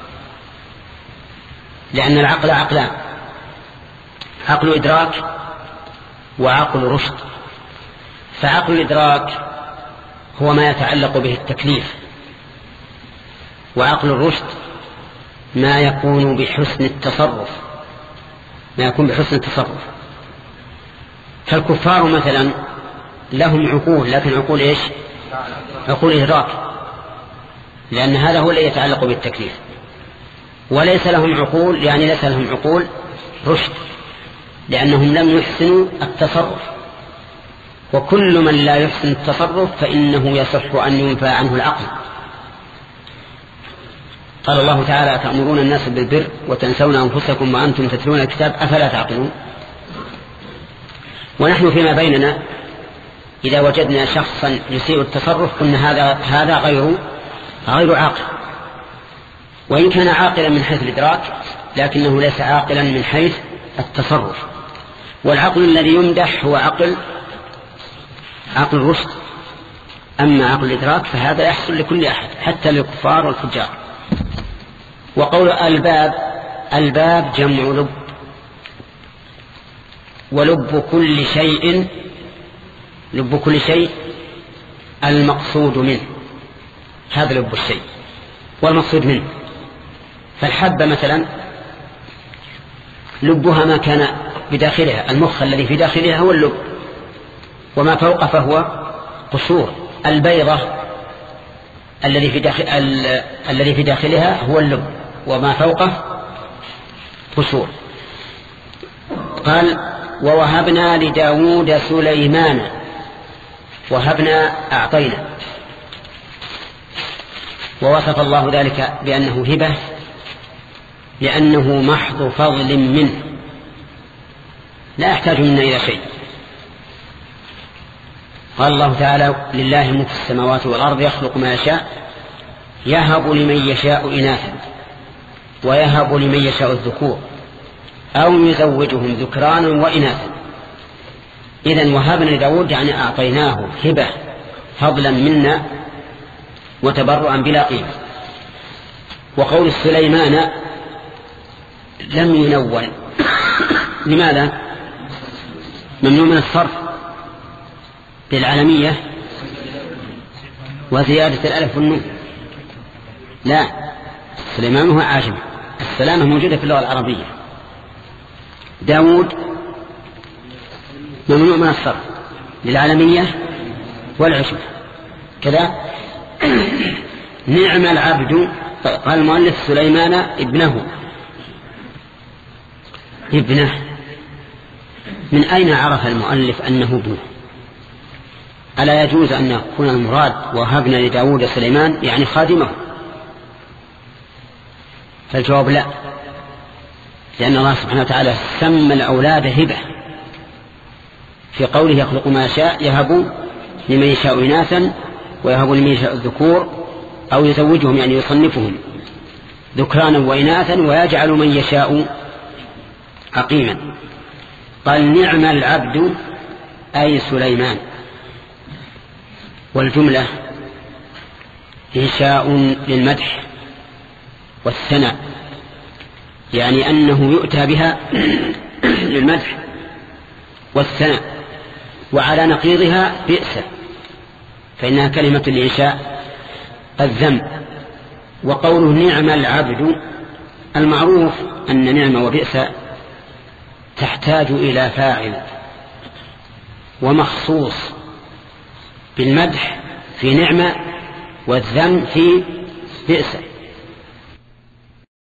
لأن العقل عقلان: عقل إدراك وعقل رشد. فعقل الإدراك هو ما يتعلق به التكليف، وعقل الرشد ما يكون بحسن التصرف ما يكون بحسن التصرف. فالكفار مثلا لهم عقول، لكن عقول إيش؟ عقول إدراك، لأن هذا هو الذي يتعلق بالتكليف. وليس لهم عقول، يعني ليس لهم عقول رشد، لأنهم لم يحسنوا التصرف. وكل من لا يحسن التصرف فإنه يصح أن ينفى عنه العقل. قال الله تعالى: تأمرون الناس بالبر وتنسون أنفسكم وأنتم تتلون الكتاب أفلا تعقلون. ونحن فيما بيننا إذا وجدنا شخصا يسيء التصرف قلنا هذا هذا غير غير عاقل، وإن كان عاقلا من حيث الإدراك لكنه ليس عاقلا من حيث التصرف. والعقل الذي يمدح هو عقل عقل الرشد، أما عقل الإدراك فهذا يحصل لكل أحد حتى للكفار والفجار. وقول الباب، الباب جمع لب، ولب كل شيء لب كل شيء المقصود منه، هذا لب الشيء والمقصود منه. فالحبة مثلا لبها ما كان بداخلها، المخ الذي في داخلها هو اللب، وما فوق فهو قشور. البيضة الذي في داخل الذي في داخلها هو اللب، وما فوقه قشور. قال: ووهبنا لداود سليمان. وهبنا أعطينا، ووصف الله ذلك بأنه هبة لأنه محض فضل منه لا يحتاج منا إلى شيء. قال الله تعالى: لله ملك السماوات والأرض يخلق ما يشاء يهب لمن يشاء إناثا ويهب لمن يشاء الذكور أو يزوجهم ذكرانا وإناثا. إذن وهبنا لداود يعني أعطيناه هبة فضلا منا وتبرعا بلا قيمة. وقول سليمان لم ينون، لماذا؟ ممنوع من الصرف للعالمية وزيادة الألف والنون. لا، سليمان هو عاجم، السلامة موجودة في اللغة العربية. داود ممنوع من الصرف للعالمية والعجمة كذا. نعم العبد، قال المؤلف سليمان ابنه. ابنه من أين عرف المؤلف أنه ابنه؟ ألا يجوز أن يكون المراد وهبنا لداود سليمان يعني خادمه؟ فالجواب لا، لأن الله سبحانه وتعالى سمى الأولاد هبة في قوله يخلق ما شاء يهب لمن يشاء إناثا ويهب لمن يشاء الذكور أو يزوجهم يعني يصنفهم ذكرانا وإناثا ويجعل من يشاء عقيما. قال نعم العبد أي سليمان، والجملة إنشاء للمدح والثناء، يعني أنه يؤتى بها للمدح والثناء، وعلى نقيضها بئس، فإنها كلمة الإنشاء الذم. وقوله نعم العبد، المعروف أن نعم وبئس تحتاج إلى فاعل ومخصوص، بالمدح في نعمة والذم في بئس.